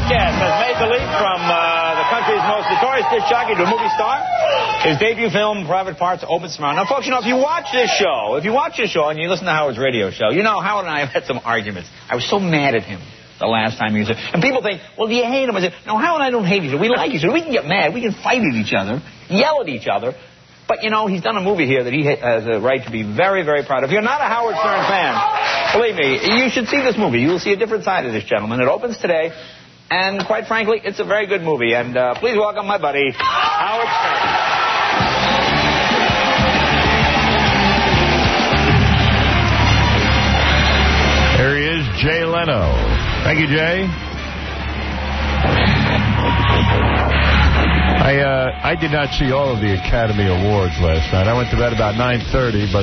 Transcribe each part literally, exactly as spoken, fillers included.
guest has made the leap from uh, the country's most notorious disc jockey to a movie star. His debut film, Private Parts, opens tomorrow. Now, folks, you know, if you watch this show, if you watch this show and you listen to Howard's radio show, you know Howard and I have had some arguments. I was so mad at him the last time he was there. And people think, well, do you hate him? I said, no, Howard and I don't hate each other. We like each other. We can get mad. We can fight at each other, yell at each other. But, you know, he's done a movie here that he has a right to be very, very proud of. If you're not a Howard Stern fan, believe me, you should see this movie. You will see a different side of this gentleman. It opens today, and quite frankly, it's a very good movie. And uh, please welcome my buddy, Howard Stern. There he is, Jay Leno. Thank you, Jay. I uh, I did not see all of the Academy Awards last night. I went to bed about nine thirty, but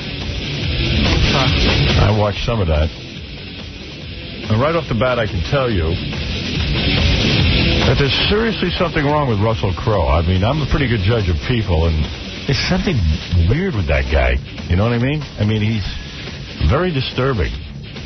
I watched some of that. And right off the bat, I can tell you that there's seriously something wrong with Russell Crowe. I mean, I'm a pretty good judge of people, and there's something weird with that guy. You know what I mean? I mean, he's very disturbing.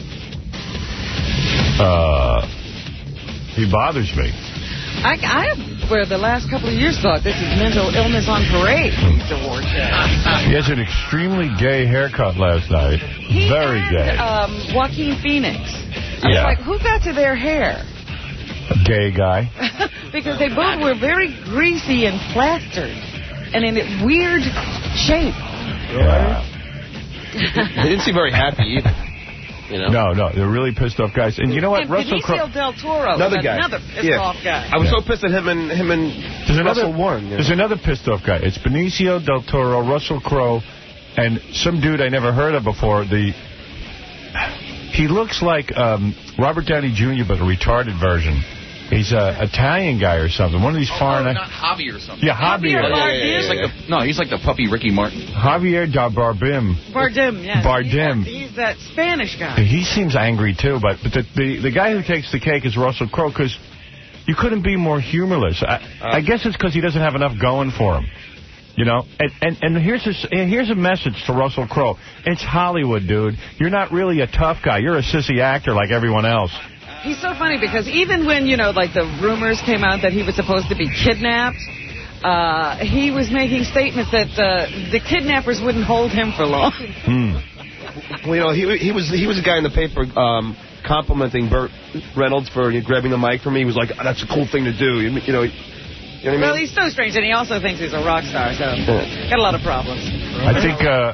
Uh, he bothers me. I, I have, for the last couple of years, thought this is mental illness on parade. These award shows. He has an extremely gay haircut last night. He Very and, gay. Um, Joaquin Phoenix. I Yeah. was like, who got to their hair? A gay guy. Because they both were very greasy and plastered. And in a weird shape. Yeah. They didn't seem very happy either. You know? No, no, they're really pissed off guys. And you know what, and Russell Crowe... Benicio del Toro, another guy, another pissed yeah. off guy. I was yeah. so pissed at him and him and there's Russell another, Warren. You know? There's another pissed off guy. It's Benicio del Toro, Russell Crowe, and some dude I never heard of before. The he looks like um, Robert Downey Junior, but a retarded version. He's an Italian guy or something. One of these oh, foreign... Oh, not Javier or something. Yeah, Javier. Javier Bardem. Yeah, yeah, yeah, yeah. He's like the, no, he's like the puppy Ricky Martin. Javier da Bardem. Bardem, yes. Bardem. He's, he's that Spanish guy. He seems angry, too, but, but the, the, the guy who takes the cake is Russell Crowe, because you couldn't be more humorless. I, uh, I guess it's because he doesn't have enough going for him. You know, and and, and here's a, here's a message to Russell Crowe. It's Hollywood, dude. You're not really a tough guy. You're a sissy actor like everyone else. He's so funny because even when, you know, like the rumors came out that he was supposed to be kidnapped, uh, he was making statements that uh, the kidnappers wouldn't hold him for long. Hmm. Well, you know, he he was he was a guy in the paper um, complimenting Burt Reynolds for grabbing the mic from me. He was like, oh, "That's a cool thing to do." You, you know. You know what I mean? Well, he's so strange, and he also thinks he's a rock star, so yeah. got a lot of problems. I think uh,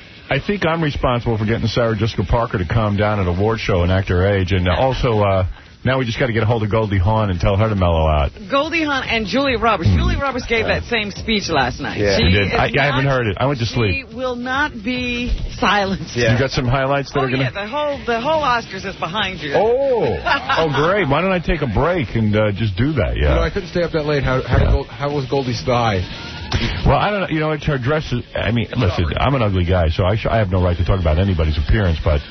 I think I'm responsible for getting Sarah Jessica Parker to calm down at an award show and act her age, and also uh, now we just got to get a hold of Goldie Hawn and tell her to mellow out. Goldie Hawn and Julia Roberts. Mm. Julia Roberts gave that same speech last night. Yeah, she I did. I, not, I haven't heard it. I went to sleep. She will not be silenced. Yeah. You got some highlights that oh, are going to... yeah, the whole, the whole Oscars is behind you. Oh, oh, great. Why don't I take a break and uh, just do that? Yeah. You know, I couldn't stay up that late. How, how, yeah. Gold, how was Goldie's thigh? Well, I don't know. You know, it's her dress. Is, I mean, listen, I'm an ugly guy, so I, sh I have no right to talk about anybody's appearance, but...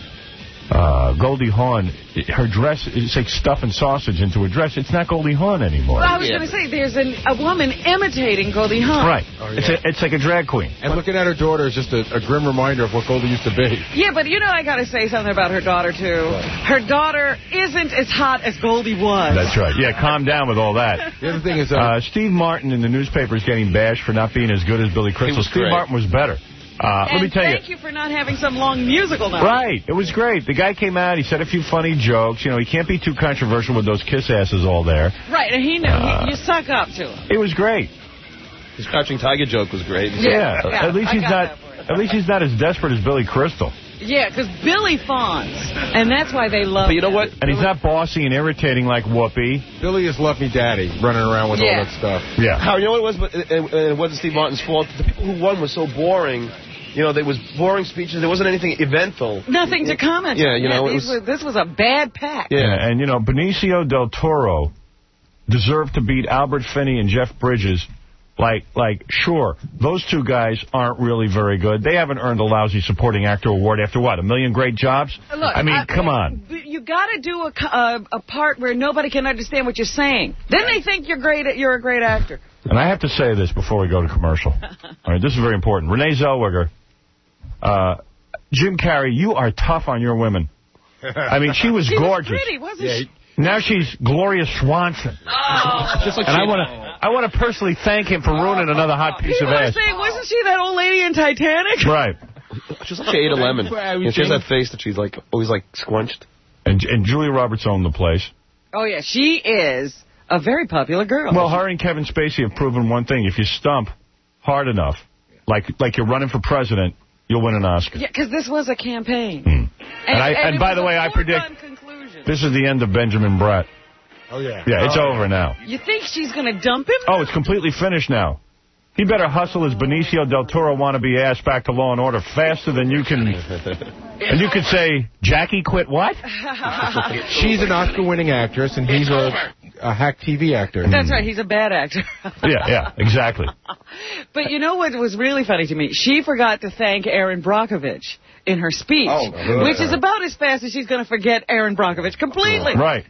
Uh, Goldie Hawn, her dress, it's like stuffing sausage into a dress. It's not Goldie Hawn anymore. Well, I was yeah. going to say, there's an, a woman imitating Goldie Hawn. Right. Oh, yeah. It's a, it's like a drag queen. And looking at her daughter is just a, a grim reminder of what Goldie used to be. Yeah, but you know, I got to say something about her daughter, too. Right. Her daughter isn't as hot as Goldie was. That's right. Yeah, calm down with all that. The other thing is... Uh, uh, Steve Martin in the newspaper is getting bashed for not being as good as Billy Crystal. Steve great. Martin was better. Uh, and let me tell thank you. you for not having some long musical number. Right. It was great. The guy came out. He said a few funny jokes. You know, he can't be too controversial with those kiss asses all there. Right. And he knew. Uh, he, you suck up to him. It was great. His Crouching Tiger joke was great. Yeah. yeah. At least I he's not. At least he's not as desperate as Billy Crystal. Yeah, because Billy fawns, and that's why they love him. But you know what? And he's not bossy and irritating like Whoopi. Billy is Love Me Daddy, running around with yeah. all that stuff. Yeah. How, you know what it was? But it, it wasn't Steve Martin's fault. The people who won were so boring. You know, there was boring speeches. There wasn't anything eventful. Nothing to comment on. Yeah, you know, yeah, it was, were, this was a bad pack. Yeah, and, you know, Benicio del Toro deserved to beat Albert Finney and Jeff Bridges. Like, like, sure, those two guys aren't really very good. They haven't earned a lousy supporting actor award after, what, a million great jobs? Look, I mean, I, come on. You got to do a, a, a part where nobody can understand what you're saying. Then they think you're great. You're a great actor. And I have to say this before we go to commercial. All right, this is very important. Renee Zellweger, uh, Jim Carrey, you are tough on your women. I mean, she was she gorgeous. Was pretty, wasn't yeah, she? Now she's Gloria Swanson. Oh. Just like and she, I want to I want to personally thank him for ruining another hot piece People of are ass. saying, wasn't she that old lady in Titanic? Right. She's like she ate a lemon. And she has that face that she's like always like squunched. And, and Julia Roberts owned the place. Oh, yeah. She is a very popular girl. Well, her and Kevin Spacey have proven one thing. If you stump hard enough, like like you're running for president, you'll win an Oscar. Yeah, because this was a campaign. Hmm. And, And, I, and, and it by was the a way, I predict conclusion. this is the end of Benjamin Bratt. Oh, yeah. Yeah, it's oh, over yeah. now. You think she's going to dump him? Oh, it's completely finished now. He better hustle his Benicio del Toro wannabe ass back to Law and Order faster than you can. And you could say, Jackie quit what? She's an Oscar-winning actress, and he's a, a hack T V actor. That's right. He's a bad actor. Yeah, yeah, exactly. But you know what was really funny to me? She forgot to thank Aaron Brockovich in her speech, Oh, good. which is about as fast as she's going to forget Aaron Brockovich completely. Right.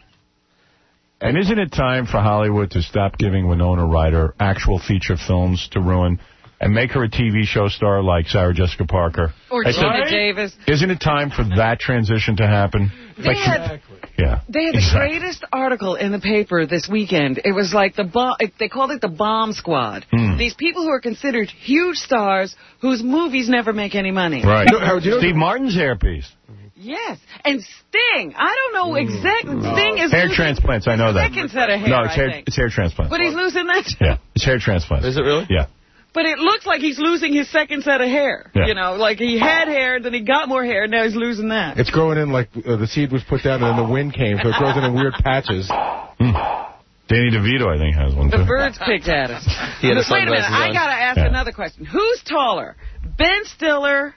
And isn't it time for Hollywood to stop giving Winona Ryder actual feature films to ruin and make her a T V show star like Sarah Jessica Parker? Or It's Gina a- Davis. Isn't it time for that transition to happen? They had, yeah. they had the exactly. greatest article in the paper this weekend. It was like the bomb. They called it the Bomb Squad. Hmm. These people who are considered huge stars whose movies never make any money. Right. You know, Howard, you know- Steve Martin's hairpiece. Yes. And Sting. I don't know exactly. Sting is Hair losing transplants, I know that. second set of hair, No, it's I hair, think. it's hair transplants. But he's losing that. Yeah, it's hair transplants. Is it really? Yeah. But it looks like he's losing his second set of hair. Yeah. You know, like he had hair, then he got more hair, now he's losing that. It's growing in like uh, the seed was put down and then the wind came, so it grows in in weird patches. Mm. Danny DeVito, I think, has one, The too. birds picked at us. He had But his wait a minute, sunglasses I on. got to ask Yeah. another question. Who's taller, Ben Stiller,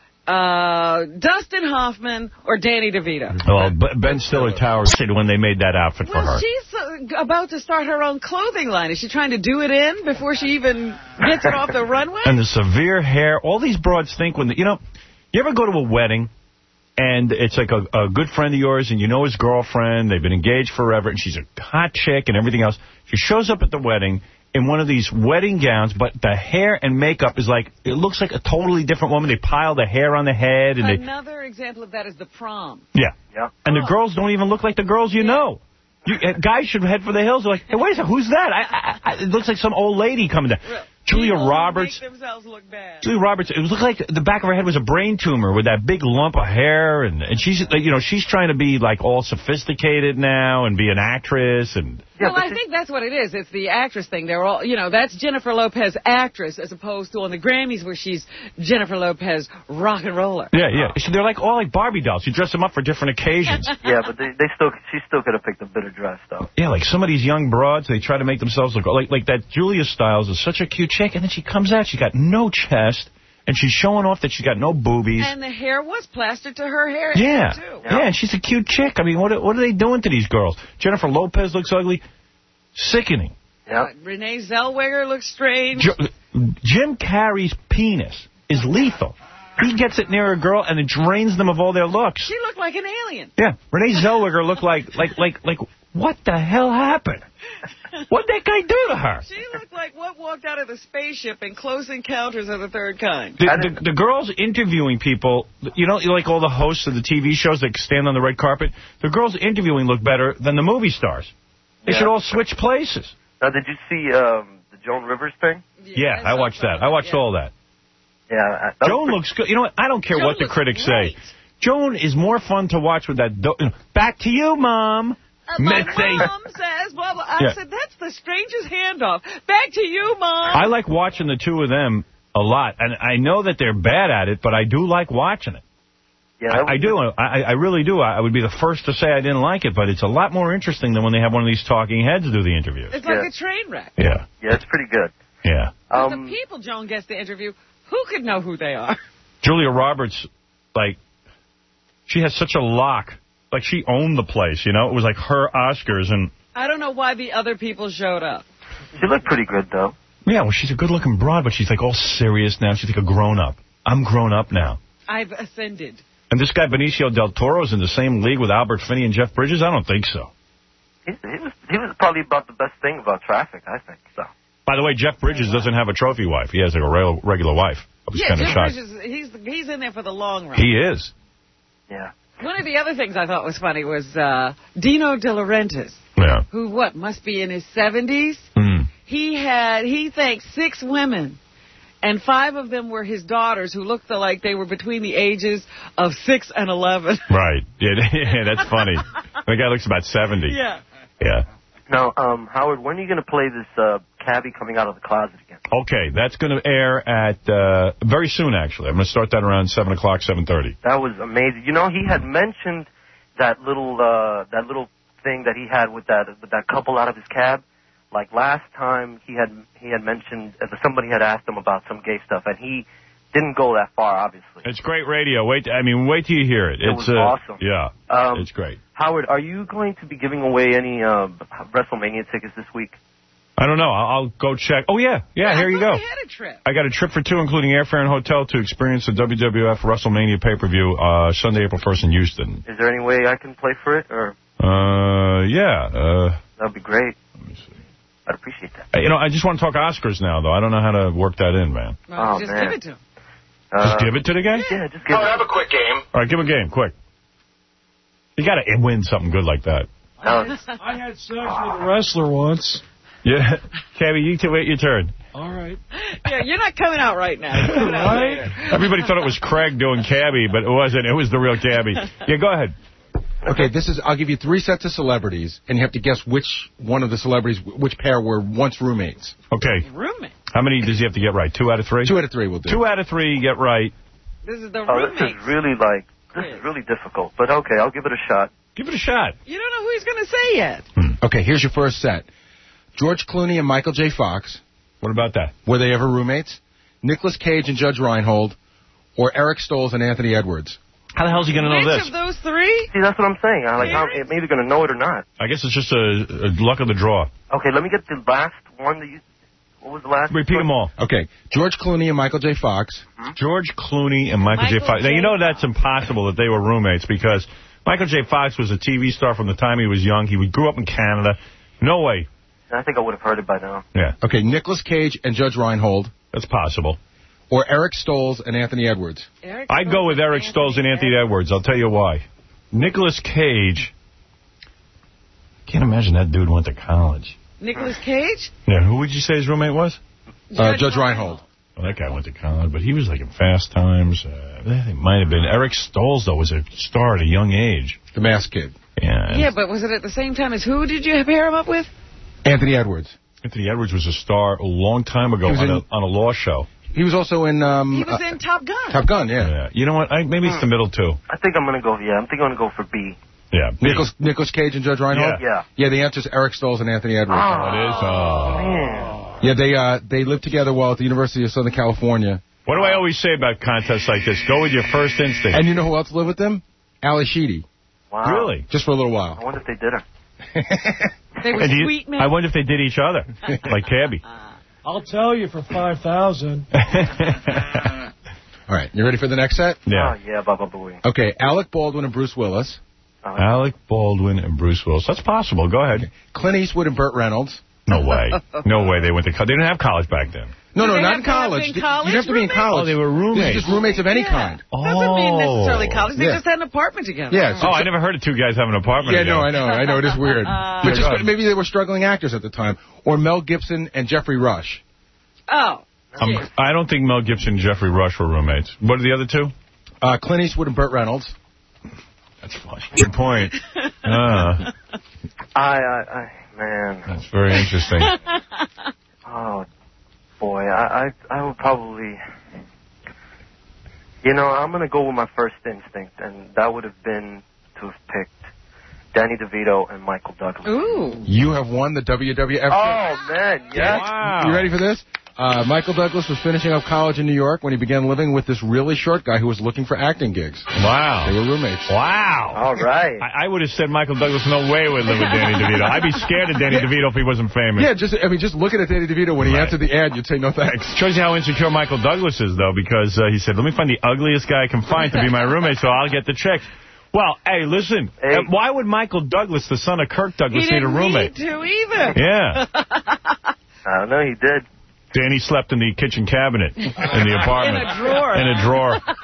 uh, Dustin Hoffman, or Danny DeVito? Well, B- Ben Stiller towers when they made that outfit for Well, her. she's uh, about to start her own clothing line. Is she trying to do it in before she even gets it off the runway? And the severe hair. All these broads think when, the, you know, you ever go to a wedding and it's like a, a good friend of yours and you know his girlfriend, they've been engaged forever, and she's a hot chick and everything else. She shows up at the wedding in one of these wedding gowns, but the hair and makeup is like, it looks like a totally different woman. They pile the hair on the head. and they Another example of that is the prom. Yeah. Yeah. And the girls don't even look like the girls you know. You, uh, guys should head for the hills. They're like, hey, wait a second, who's that? I, I, I, it looks like some old lady coming down. Julia People who Roberts. make themselves look bad. Julia Roberts, it looked like the back of her head was a brain tumor with that big lump of hair. And, and she's, you know, she's trying to be, like, all sophisticated now and be an actress. And Well, I think that's what it is. It's the actress thing. They're all, you know, that's Jennifer Lopez actress as opposed to on the Grammys where she's Jennifer Lopez rock and roller. Yeah, yeah. So they're like all like Barbie dolls. You dress them up for different occasions. Yeah, but they, they still, she still could have picked a better dress, though. Yeah, like some of these young broads, they try to make themselves look like like that. Julia Stiles is such a cute chick, and then she comes out, she's got no chest, and she's showing off that she's got no boobies. And the hair was plastered to her hair. Yeah, too. yeah, and she's a cute chick. I mean, what are, what are they doing to these girls? Jennifer Lopez looks ugly. Sickening. Yeah. Uh, Renee Zellweger looks strange. Jo Jim Carrey's penis is lethal. He gets it near a girl, and it drains them of all their looks. She looked like an alien. Yeah, Renee Zellweger looked like, like, like, like, what the hell happened? What'd that guy do to her? She looked like what walked out of the spaceship in Close Encounters of the Third Kind. The, the, the girls interviewing people, you know, like all the hosts of the T V shows that stand on the red carpet, the girls interviewing look better than the movie stars. They Yeah. should all switch places. Now, did you see um, the Joan Rivers thing? Yeah, I watched that. I watched yeah. all that. Yeah. I- that Joan was looks good. You know what? I don't care Joan what the looks critics great. say. Joan is more fun to watch with that. Do Back to you, Mom. Uh, my They- mom says, blah, blah. I Yeah. said, that's the strangest handoff. Back to you, Mom. I like watching the two of them a lot. And I know that they're bad at it, but I do like watching it. Yeah, that I, I was- do. I, I really do. I, I would be the first to say I didn't like it, but it's a lot more interesting than when they have one of these talking heads do the interview. It's like Yeah. a train wreck. Yeah, Yeah, it's pretty good. yeah. But Um, the people Joan gets to interview, who could know who they are? Julia Roberts, like, she has such a lock. Like, she owned the place, you know? It was like her Oscars, and... I don't know why the other people showed up. she looked pretty good, though. Yeah, well, she's a good-looking broad, but she's, like, all serious now. She's like a grown-up. I'm grown up now. I've ascended. And this guy, Benicio del Toro, is in the same league with Albert Finney and Jeff Bridges? I don't think so. He, he was he was probably about the best thing about Traffic, I think. So. By the way, Jeff Bridges doesn't have a trophy wife. He has, like, a real, regular wife. I was Yeah, kind of Jim shocked. Bridges, he's, he's in there for the long run. He is. Yeah. One of the other things I thought was funny was uh, Dino De Laurentiis, Yeah. who, what, must be in his seventies? Mm. He had, he thanked six women, and five of them were his daughters who looked like they were between the ages of six and eleven. Right. Yeah, yeah, that's funny. The guy looks about seventy. Yeah. Yeah. Now, um, Howard, when are you going to play this uh, cabbie coming out of the closet again? Okay, that's going to air at, uh, very soon, actually. I'm going to start that around seven o'clock, seven thirty. That was amazing. You know, he had mentioned that little uh, that little thing that he had with that with that couple out of his cab. Like last time, he had he had mentioned uh, somebody had asked him about some gay stuff, and he didn't go that far, obviously. It's great radio. Wait, I mean, wait till you hear it. It It's was uh, awesome. Yeah, Um, it's great. Howard, are you going to be giving away any uh, WrestleMania tickets this week? I don't know. I'll, I'll go check. Oh, yeah. Yeah, here you go. I had a trip. I got a trip for two, including airfare and hotel, to experience the W W F WrestleMania pay-per-view uh, Sunday, April first in Houston. Is there any way I can play for it, or Uh, yeah. Uh, that'd be great? let me see. I'd appreciate that. You know, I just want to talk Oscars now, though. I don't know how to work that in, man. Well, Oh, just man. give it to him. Uh, Just give it to the guy? Yeah, just give Oh, it. have a quick game. All right, give him a game, quick. You got to win something good like that. No, I had sex with a wrestler once. Yeah. Cabby, you can wait your turn. All right. Yeah, you're not coming out right now. You're coming out Right? later. Everybody thought it was Craig doing Cabby, but it wasn't. It was the real Cabby. Yeah, go ahead. Okay, this is. I'll give you three sets of celebrities, and you have to guess which one of the celebrities, which pair were once roommates. Okay. Roommate. How many does he have to get right? Two out of three? Two out of three will do. Two out of three you get right. This is the oh, this roommate. is really like this is really difficult. But okay, I'll give it a shot. Give it a shot. You don't know who he's going to say yet. Okay, here's your first set. George Clooney and Michael J. Fox. What about that? Were they ever roommates? Nicolas Cage and Judge Reinhold, or Eric Stoltz and Anthony Edwards? How the hell is he going to know Which this? of those three? See, that's what I'm saying. I like I'm I'm either going to know it or not. I guess it's just a, a luck of the draw. Okay, let me get the last one that you. What was the last? Repeat them all. Okay, George Clooney and Michael J. Fox. George Clooney and Michael, J. Michael Fox. Now, J. you know that's impossible that they were roommates because Michael J. Fox was a T V star from the time he was young. He grew up in Canada. No way. I think I would have heard it by now. Yeah. Okay, Nicolas Cage and Judge Reinhold, That's possible. or Eric Stoltz and Anthony Edwards. Eric I'd go with Eric Stoltz and Anthony Edwards. I'll tell you why. Nicolas Cage. Can't imagine that dude went to college. Nicolas Cage? Yeah, who would you say his roommate was? Uh, Judge Reinhold. Well, that guy went to college, but he was like in Fast Times. Uh, it might have been. Eric Stoltz, though, was a star at a young age. The Masked Kid. Yeah. Yeah, but was it at the same time as who did you pair him up with? Anthony Edwards. Anthony Edwards was a star a long time ago He was on, in- a, on a law show. He was also in... Um, He was uh, in Top Gun. Top Gun, yeah. Yeah. You know what? I, maybe it's the middle two. I think I'm going to go. Yeah, I think I'm going to go for B. Yeah. Nicholas, Nicolas Cage and Judge Reinhold? Yeah. Yeah, the answer is Eric Stoltz and Anthony Edwards. Oh, It is. Oh. man. Yeah, they uh, they lived together while at the University of Southern California. What do I always say about contests like this? Go with your first instinct. And you know who else lived with them? Ali Sheedy. Wow. Really? Just for a little I while. wonder if they did her. They were And do you- sweet men. I wonder if they did each other, like Cabby. I'll tell you for five thousand. All right, you ready for the next set? Yeah. Oh, yeah, Baba Booey. Okay, Alec Baldwin and Bruce Willis. Alec Baldwin and Bruce Willis. That's possible. Go ahead. Clint Eastwood and Burt Reynolds. No way. No way they went to college. They didn't have college back then. No, Did no, they not have in to have college. been college You have to be in roommates? college. Oh, they were These roommates. are just roommates of any Yeah. kind. Doesn't mean necessarily Oh. college. They Yeah. just had an apartment together. Yeah. so- Oh, I never heard of two guys having an apartment Yeah, no, together. I know, I know, it is weird. Uh, but just go ahead. maybe they were struggling actors at the time. Or Mel Gibson and Jeffrey Rush. Oh. Um, I don't think Mel Gibson and Jeffrey Rush were roommates. What are the other two? Uh, Clint Eastwood and Burt Reynolds. That's funny. Good point. Uh, I, I, I, man. that's very interesting. Oh, boy. I, I, I would probably. You know, I'm going to go with my first instinct, and that would have been to have picked Danny DeVito and Michael Douglas. Ooh. You have won the W W F. Oh, man, yes. Wow. You ready for this? Uh, Michael Douglas was finishing up college in New York when he began living with this really short guy who was looking for acting gigs. Wow. They were roommates. Wow. All right. I, I would have said Michael Douglas no way would live with Danny DeVito. I'd be scared of Danny DeVito if he wasn't famous. Yeah, just I mean, just looking at Danny DeVito when he Right. answered the ad, you'd say no thanks. Shows you how insecure Michael Douglas is, though, because uh, he said, let me find the ugliest guy I can find to be my roommate so I'll get the check. Well, hey, listen, Hey. uh, why would Michael Douglas, the son of Kirk Douglas, He need a didn't roommate? need to either. Yeah. I don't know, he did. Danny slept in the kitchen cabinet in the apartment. In a drawer. In a drawer.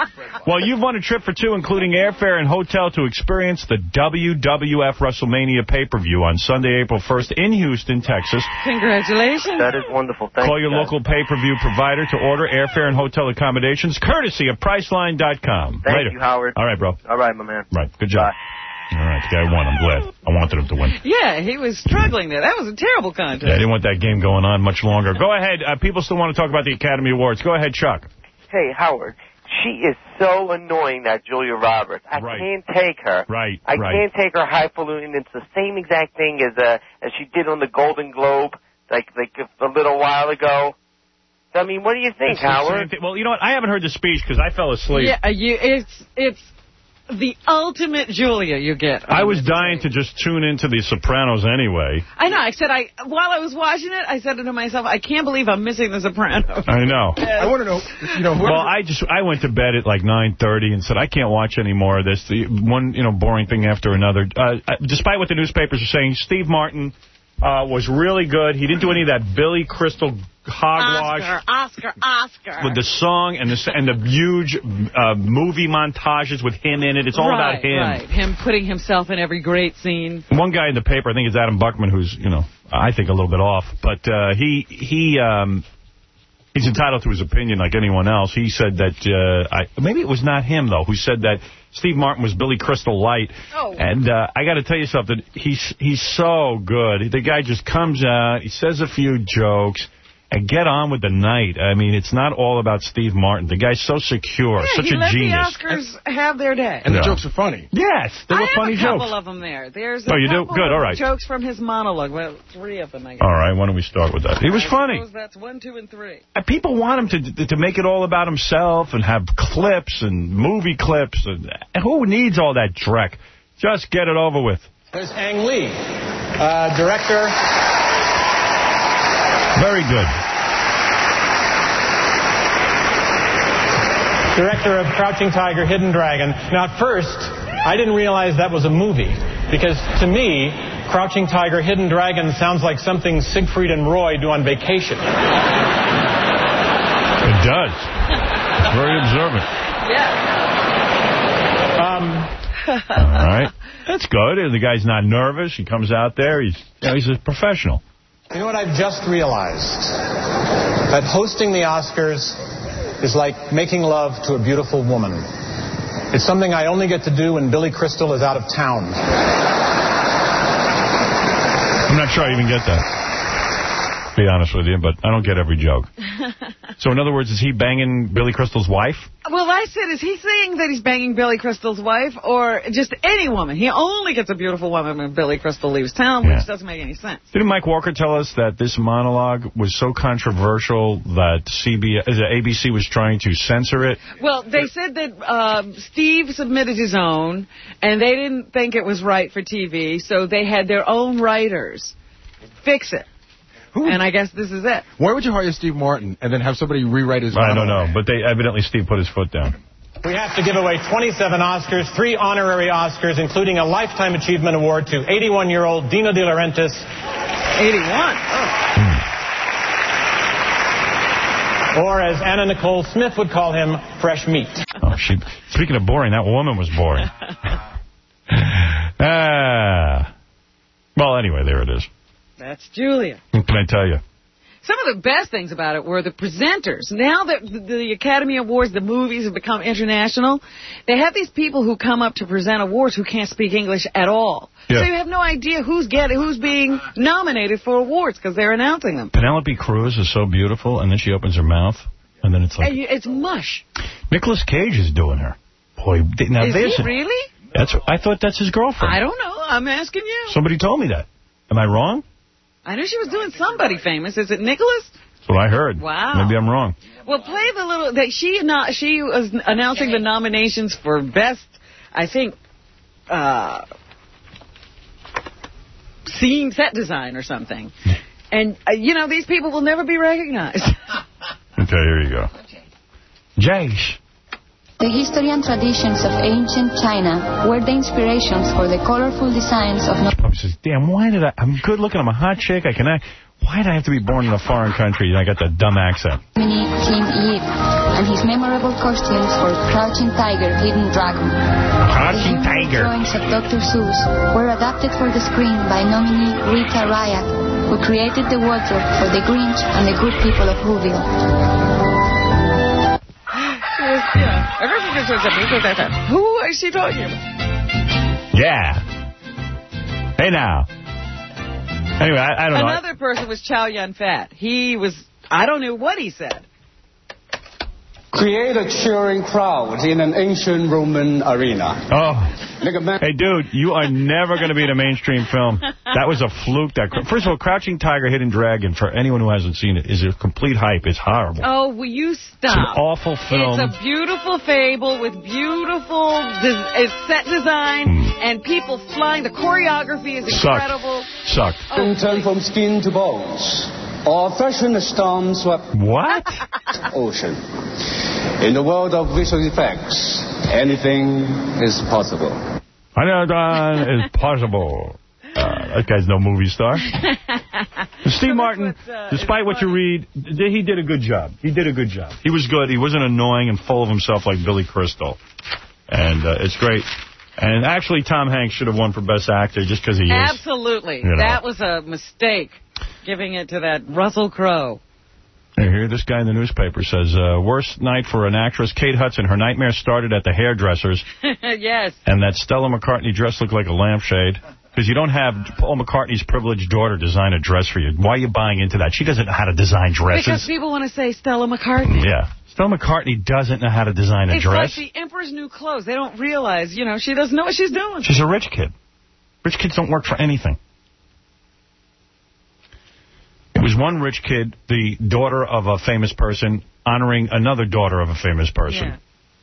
Well, you've won a trip for two, including airfare and hotel, to experience the W W F WrestleMania pay-per-view on Sunday, April first in Houston, Texas. Congratulations. That is wonderful. Thank Call you, your guys. local pay-per-view provider to order airfare and hotel accommodations, courtesy of Priceline dot com. Thank Later. you, Howard. All right, bro. All right, my man. Right. Good job. Bye. All right, the guy won. I'm glad. I wanted him to win. Yeah, he was struggling there. That was a terrible contest. Yeah, I didn't want that game going on much longer. Go ahead. Uh, people still want to talk about the Academy Awards. Go ahead, Chuck. Hey, Howard, she is so annoying, that Julia Roberts. I Right. can't take her. Right, I right. can't take her highfalutin. It's the same exact thing as uh, as she did on the Golden Globe, like like a little while ago. I mean, what do you think, It's the Howard? same thing. Well, you know what? I haven't heard the speech because I fell asleep. Yeah, you, it's it's the ultimate Julia you get. I was dying to just tune into The Sopranos anyway. I know. I said, I while I was watching it, I said to myself, I can't believe I'm missing The Sopranos. I know. I want to know, you know, Well, I just I went to bed at like nine thirty and said I can't watch any more of this. The one you know boring thing after another. Uh, despite what the newspapers are saying, Steve Martin uh, was really good. He didn't do any of that Billy Crystal hogwash. Oscar, Oscar, Oscar. With the song and the and the huge uh, movie montages with him in it. It's all right, about him. Right, him putting himself in every great scene. One guy in the paper, I think it's Adam Buckman, who's, you know, I think a little bit off, but uh, he he um, he's entitled to his opinion like anyone else. He said that, uh, I, maybe it was not him, though, who said that Steve Martin was Billy Crystal Light. Oh. And uh, I got to tell you something, he's, he's so good. The guy just comes out, he says a few jokes, and get on with the night. I mean, it's not all about Steve Martin. The guy's so secure, Yeah, such he a let genius. the Oscars have their day. And Yeah. the jokes are funny. Yes, they were I funny have a couple jokes. of them there. There's a Oh, you do? couple Good, of all right. jokes from his monologue. Well, three of them, I guess. All right, why don't we start with that? He was I funny. suppose that's one, two, and three. Uh, People want him to to make it all about himself and have clips and movie clips. And, and who needs all that dreck? Just get it over with. There's Ang Lee, uh, director. Very good. Director of Crouching Tiger, Hidden Dragon. Now, at first, I didn't realize that was a movie, because to me, Crouching Tiger, Hidden Dragon sounds like something Siegfried and Roy do on vacation. It does. It's very observant. Yeah. Um, All right. That's good. The guy's not nervous. He comes out there. He's you know, he's a professional. you know what I've just realized? That hosting the Oscars is like making love to a beautiful woman. It's something I only get to do when Billy Crystal is out of town. I'm not sure I even get that. To be honest with you, but I don't get every joke. So, in other words, is he banging Billy Crystal's wife? Well, I said, is he saying that he's banging Billy Crystal's wife or just any woman? He only gets a beautiful woman when Billy Crystal leaves town, Yeah. which doesn't make any sense. Didn't Mike Walker tell us that this monologue was so controversial that C B S, A B C was trying to censor it? Well, they said that um, Steve submitted his own, and they didn't think it was right for T V, so they had their own writers fix it. Who? And I guess this is it. Why would you hire Steve Martin and then have somebody rewrite his I don't monologue? know, but they evidently Steve put his foot down. We have to give away twenty-seven Oscars, three honorary Oscars, including a Lifetime Achievement Award to eighty-one-year-old Dino De Laurentiis. eighty-one. Oh. Or, as Anna Nicole Smith would call him, fresh meat. Oh, she. Speaking of boring, that woman was boring. Ah. Well, anyway, there it is. That's Julia. What can I tell you? Some of the best things about it were the presenters. Now that the, the Academy Awards, the movies have become international, they have these people who come up to present awards who can't speak English at all. Yeah. So you have no idea who's getting, who's being nominated for awards because they're announcing them. Penelope Cruz is so beautiful, and then she opens her mouth, and then it's like... And you, it's mush. Nicolas Cage is doing her. Boy, now Is there's... he really? That's. I thought that's his girlfriend. I don't know. I'm asking you. Somebody told me that. Am I wrong? I knew she was doing somebody famous. Is it Nicholas? That's what I heard. Wow. Maybe I'm wrong. Well, play the little that she not she was announcing the nominations for best, I think, uh, scene set design or something. And uh, you know, these people will never be recognized. Okay, here you go. Jace. The history and traditions of ancient China were the inspirations for the colorful designs of... He says, damn, why did I... I'm good looking, I'm a hot chick, I can act... Why did I have to be born in a foreign country and I got that dumb accent? Kim Yip, and his memorable costumes for Crouching Tiger, Hidden Dragon. Crouching the Tiger. Drawings of Doctor Seuss were adapted for the screen by nominee Rita Ryak, who created the wardrobe for The Grinch and the Good People of Whoville. Who is she talking about? Yeah. Hey, now. Anyway, I, I don't know. Another person was Chow Yun-Fat. He was, I don't know what he said. Create a cheering crowd in an ancient Roman arena. Oh. Hey, dude, you are never going to be in a mainstream film. That was a fluke. That First of all, Crouching Tiger, Hidden Dragon, for anyone who hasn't seen it, is a complete hype. It's horrible. Oh, will you stop? It's an awful film. It's a beautiful fable with beautiful des set design mm. and people flying. The choreography is incredible. Sucked. Sucked. Oh. Turn from skin to bones. Or fashion a storm swept what? ocean. In the world of visual effects, anything is possible. Anything is possible. Uh, that guy's no movie star. Steve Martin, what, uh, despite what funny. you read, he did a good job. He did a good job. He was good. He wasn't annoying and full of himself like Billy Crystal. And uh, it's great. And actually, Tom Hanks should have won for Best Actor just because he is. Absolutely. You know. That was a mistake, giving it to that Russell Crowe. Here, this guy in the newspaper says, uh, worst night for an actress, Kate Hudson. Her nightmare started at the hairdressers. Yes. And that Stella McCartney dress looked like a lampshade. Because you don't have Paul McCartney's privileged daughter design a dress for you. Why are you buying into that? She doesn't know how to design dresses. Because people want to say Stella McCartney. Yeah. Stella McCartney doesn't know how to design a it's dress. It's like the Emperor's New Clothes. They don't realize, you know, she doesn't know what she's doing. She's a rich kid. Rich kids don't work for anything. It was one rich kid, the daughter of a famous person, honoring another daughter of a famous person.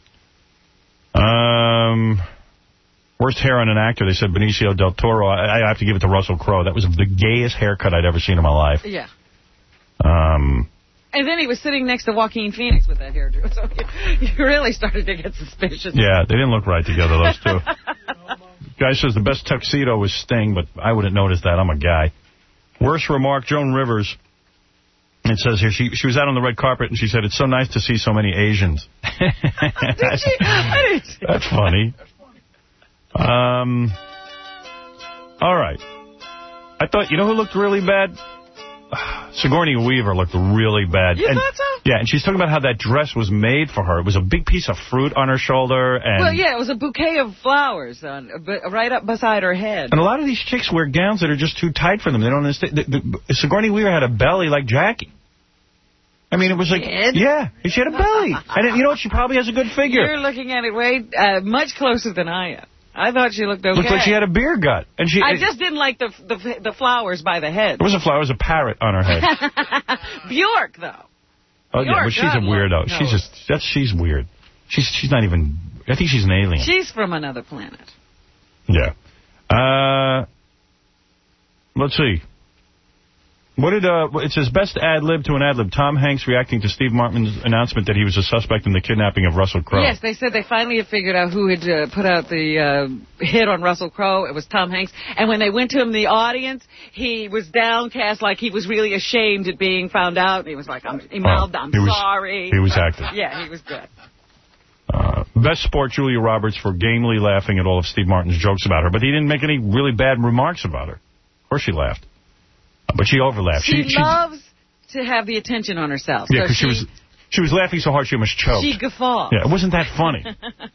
Yeah. Um, worst hair on an actor, they said Benicio del Toro. I, I have to give it to Russell Crowe. That was the gayest haircut I'd ever seen in my life. Yeah. Um... And then he was sitting next to Joaquin Phoenix with that hairdo. So you, you really started to get suspicious. Yeah, they didn't look right together, those two. Guy says the best tuxedo was Sting, but I wouldn't notice that. I'm a guy. Worst remark, Joan Rivers. It says here, she she was out on the red carpet, and she said, it's so nice to see so many Asians. Did she? I didn't see That's funny. Um. All right. I thought, you know who looked really bad? Sigourney Weaver looked really bad. You and, thought so? Yeah, and she's talking about how that dress was made for her. It was a big piece of fruit on her shoulder. And well, yeah, it was a bouquet of flowers on, right up beside her head. And a lot of these chicks wear gowns that are just too tight for them. They don't understand. The, the, Sigourney Weaver had a belly like Jackie. I mean, it was like, Did? yeah, she had a belly. And you know what? She probably has a good figure. You're looking at it way uh, much closer than I am. I thought she looked okay. Looked like she had a beer gut. And she. I it, just didn't like the, the the flowers by the head. It wasn't a flower, it was a parrot on her head. Bjork, though. Oh, Bjork, yeah, but she's a weirdo. No. She's just, that's, she's weird. She's she's not even, I think she's an alien. She's from another planet. Yeah. Uh, let's see. What did, uh, it says best ad-lib to an ad-lib. Tom Hanks reacting to Steve Martin's announcement that he was a suspect in the kidnapping of Russell Crowe. Yes, they said they finally had figured out who had uh, put out the uh, hit on Russell Crowe. It was Tom Hanks. And when they went to him in the audience, he was downcast like he was really ashamed at being found out. He was like, I'm, he mouthed, I'm oh, he was, sorry. He was acting. Yeah, he was good. Uh, best sport, Julia Roberts, for gamely laughing at all of Steve Martin's jokes about her. But he didn't make any really bad remarks about her. Of course she laughed. But she overlapped. She, she loves she, to have the attention on herself. Yeah, because so she, she was she was laughing so hard she almost choked. She guffawed. Yeah, it wasn't that funny.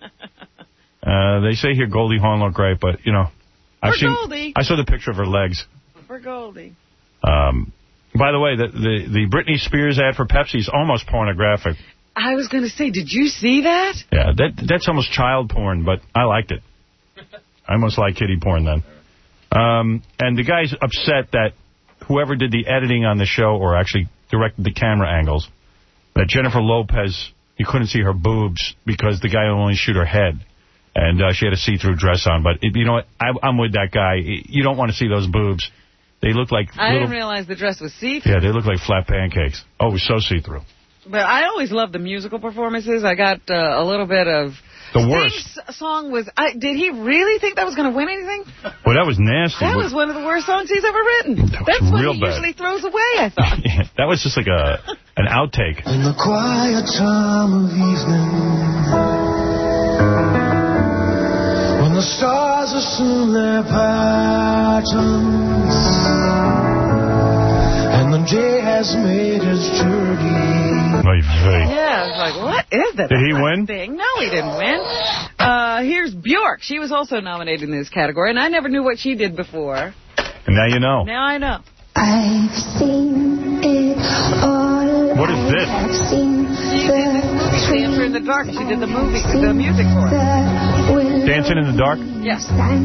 uh, they say here Goldie Hawn looked great, but, you know. I've For seen, Goldie. I saw the picture of her legs. For Goldie. Um, by the way, the, the, the Britney Spears ad for Pepsi is almost pornographic. I was going to say, did you see that? Yeah, that that's almost child porn, but I liked it. I almost like kiddie porn then. Um, and the guy's upset that whoever did the editing on the show, or actually directed the camera angles, that Jennifer Lopez, you couldn't see her boobs because the guy only shoot her head. And uh, she had a see-through dress on. But, it, you know what, I, I'm with that guy. You don't want to see those boobs. They look like I little, didn't realize the dress was see-through. Yeah, they look like flat pancakes. Oh, it was so see-through. But I always love the musical performances. I got uh, a little bit of... The worst. Steve's song was... I, did he really think that was going to win anything? Well, that was nasty. That was one of the worst songs he's ever written. That That's was what real he bad. usually throws away, I thought. Yeah, that was just like a an outtake. In the quiet time of evening, when the stars assume their patterns, and the day has made its journey. Yeah, I was like, what is that? Did he win? Thing? No, he didn't win. Uh, here's Bjork. She was also nominated in this category, and I never knew what she did before. And now you know. Now I know. I've seen it all. What is this? I've seen the Dancer in the Dark. She did the movie, the music for it. Dancing in the Dark? Yes.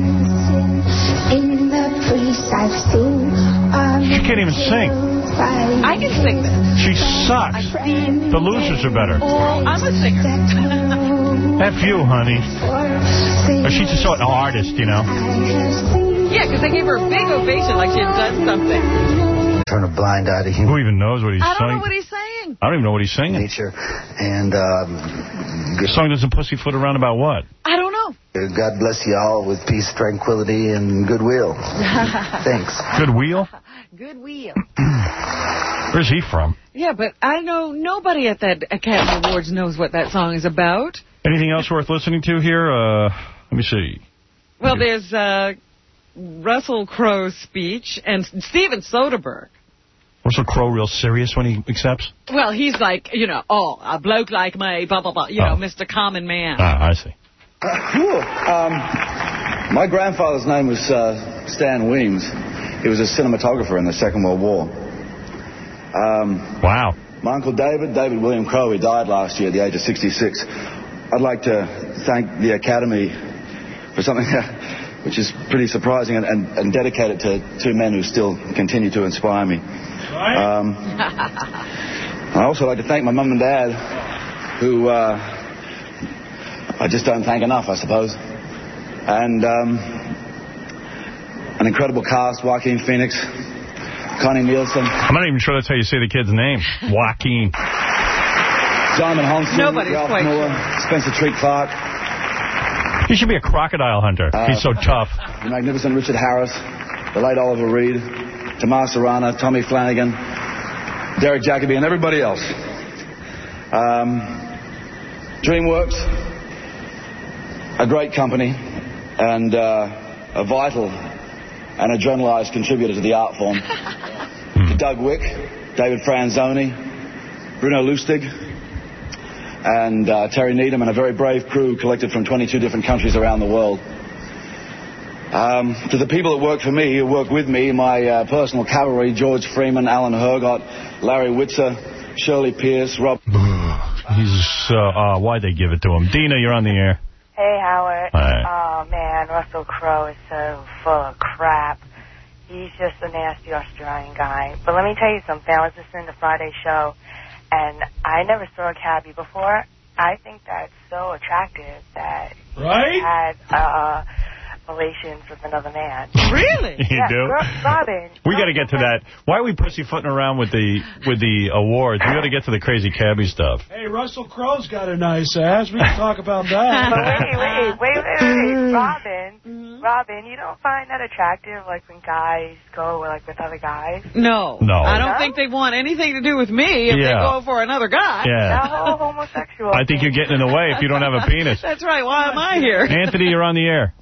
In the trees, I've seen. She can't even sing. I can sing this. She sucks. The losers are better. I'm a singer. F you, honey. Or she's just an artist, you know. Yeah, because they gave her a big ovation like she had done something. Turn a blind eye to human. Who even knows what he's I don't saying? know what he's saying. I don't even know what he's singing. Nature and um, the song doesn't pussyfoot around about what? I don't know. God bless you all with peace, tranquility, and goodwill. Thanks. Goodwill? Goodwill. Where's he from? Yeah, but I know nobody at that Academy Awards knows what that song is about. Anything else worth listening to here? Uh, let me see. Well, there's uh, Russell Crowe's speech and Steven Soderbergh. Russell Crowe real serious when he accepts? Well, he's like, you know, oh, a bloke like me, blah, blah, blah. You oh. know, Mister Common Man. Ah, I see. Um, my grandfather's name was uh, Stan Weems. He was a cinematographer in the Second World War. Um, wow. My uncle David, David William Crowe, he died last year at the age of sixty-six. I'd like to thank the Academy for something which is pretty surprising and, and, and dedicate it to two men who still continue to inspire me. Um, I also like to thank my mum and dad, who uh, I just don't thank enough, I suppose. And um, an incredible cast, Joaquin Phoenix, Connie Nielsen. I'm not even sure that's how you say the kid's name. Joaquin. Simon Honson, Nobody's Ralph quite Moore, sure. Spencer Treat Clark. He should be a crocodile hunter. Uh, He's so tough. The magnificent Richard Harris, the late Oliver Reed, Tomas Arana, Tommy Flanagan, Derek Jacobi, and everybody else. Um, DreamWorks, a great company, and uh, a vital and adrenalized contributor to the art form. To Doug Wick, David Franzoni, Bruno Lustig, and uh, Terry Needham, and a very brave crew collected from twenty-two different countries around the world. Um, to the people that work for me, who work with me, my uh, personal cavalry, George Freeman, Alan Hergott, Larry Witzer, Shirley Pierce, Rob... He's, uh, uh, why'd they give it to him? Dina, you're on the air. Hey, Howard. Hi. Oh, man, Russell Crowe is so full of crap. He's just a nasty Australian guy. But let me tell you something. I was listening to Friday's show, and I never saw a cabbie before. I think that's so attractive that right? he had uh, relations with another man. Really? You yeah, do? Girl, Robin. We got to get to that. Why are we pussyfooting around with the with the awards? We got to get to the crazy cabbie stuff. Hey, Russell Crowe's got a nice ass. We can talk about that. But wait, wait, wait, wait, wait. Robin, mm-hmm. Robin, you don't find that attractive, like when guys go like with other guys? No. No. I don't no? think they want anything to do with me if Yeah. they go for another guy. Yeah. That whole homosexual I think you're getting in the way if you don't have a penis. That's right. Why am I here? Anthony, you're on the air.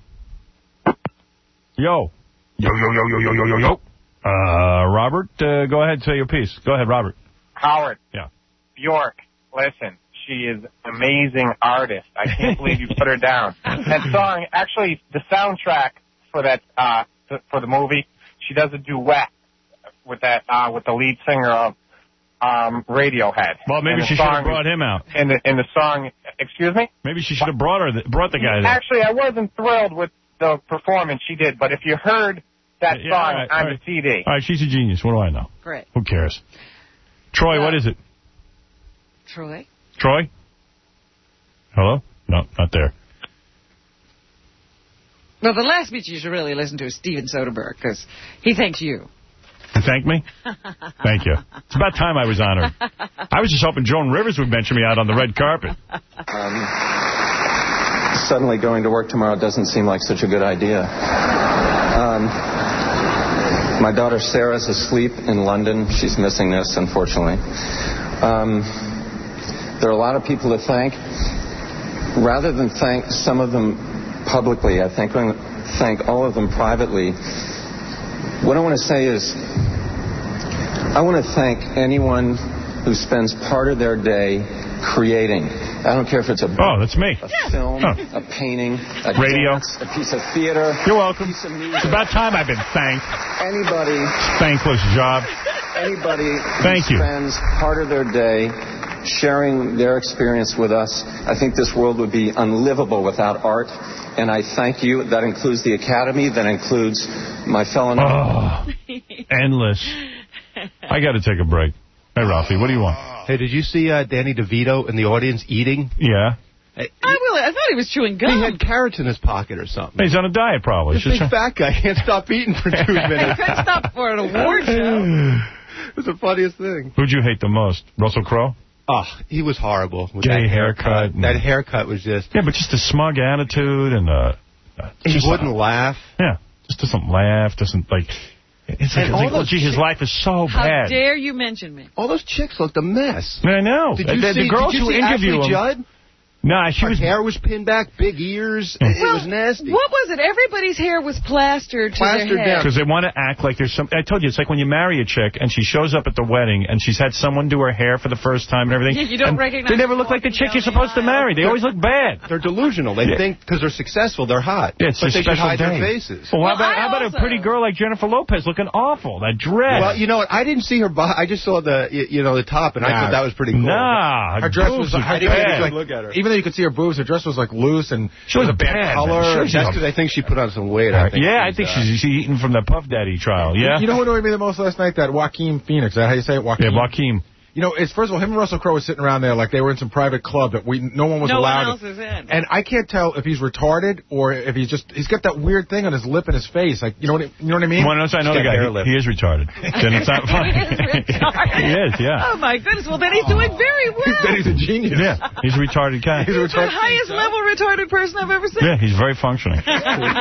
Yo. Yo, yo, yo, yo, yo, yo, yo, yo. Uh, Robert, uh, go ahead and say your piece. Go ahead, Robert. Howard. Yeah. Bjork, listen, she is an amazing artist. I can't believe you put her down. That song, actually, the soundtrack for that, uh, th- for the movie, she does a duet with that, uh, with the lead singer of, um, Radiohead. Well, maybe And the she should have song brought is- him out. In the, in the song, excuse me? Maybe she should have brought her, th- brought the guy there. Actually, I wasn't thrilled with the performance she did, but if you heard that Yeah, song all right, on all the right. C D. All right, she's a genius. What do I know? Great. Who cares? Troy, what is it? Troy? Troy? Hello? No, not there. Well, the last speech you should really listen to is Steven Soderbergh, because he thanks you. You thank me? Thank you. It's about time I was honored. I was just hoping Joan Rivers would mention me out on the red carpet. Um, suddenly going to work tomorrow doesn't seem like such a good idea. Um, my daughter Sarah's asleep in London. She's missing this, unfortunately. Um, there are a lot of people to thank. Rather than thank some of them publicly, I think I'm going to thank all of them privately. What I want to say is, I want to thank anyone who spends part of their day creating. I don't care if it's a book, oh, that's me. a film, oh. a painting, a radio, dance, a piece of theater. You're welcome. A piece of music. It's about time I've been thanked. Anybody. Thankless job. Anybody Thank who you. spends part of their day sharing their experience with us, I think this world would be unlivable without art. And I thank you. That includes the Academy. That includes my fellow... Oh, endless. I got to take a break. Hey, Ralphie, what do you want? Hey, did you see uh, Danny DeVito in the audience eating? Yeah. I really, I thought he was chewing gum. He had carrots in his pocket or something. He's on a diet, probably. This big fat guy can't stop eating for two minutes. He couldn't stop for an award show. It was the funniest thing. Who'd you hate the most? Russell Crowe? Oh, he was horrible. With Gay that haircut. That haircut was just... Yeah, but just a smug attitude and... Uh, he wouldn't uh, laugh. Yeah, just doesn't laugh, doesn't, like... It's like, like oh, gee, his life is so How bad. How dare you mention me? All those chicks looked a mess. I know. Did you the, see, the girls did you who see interview Ashley him... Judd? Nah, she Her was... hair was pinned back, big ears. It, well, it was nasty. What was it? Everybody's hair was plastered to plastered their head. Because they want to act like there's some... I told you, it's like when you marry a chick and she shows up at the wedding and she's had someone do her hair for the first time and everything. You don't and recognize... They never look like the chick you're supposed to marry. They always look bad. They're delusional. They yeah. think because they're successful, they're hot. Yeah, it's but they should hide day. their faces. Well, well how about, how about also... a pretty girl like Jennifer Lopez looking awful? That dress. Well, you know what? I didn't see her body. I just saw the, you know, the top, and nah. I thought that was pretty cool. Nah. Her dress was... Her I didn't even like, look at her. Even though you could see her boobs, her dress was like loose. And she was a bad bad, color. Sure, That's because I think she put on some weight. I think yeah, I think she's, she's eating from the Puff Daddy trial. Yeah. You know who annoyed me the most last night? That Joaquin Phoenix. Is that how you say it? Joaquin. Yeah, Joaquin. You know, it's first of all, him and Russell Crowe was sitting around there like they were in some private club that we no one was no allowed. No one else is in. And I can't tell if he's retarded or if he's just he's got that weird thing on his lip and his face. Like you know what you know what I mean? Well, I know the guy. He, he is retarded. Then it's not funny. He is retarded. He is, yeah. Oh my goodness. Well, then he's doing very well. Then he's a genius. Yeah, he's a retarded guy. He's, he's the highest level retarded person I've ever seen. Yeah, he's very functioning. uh,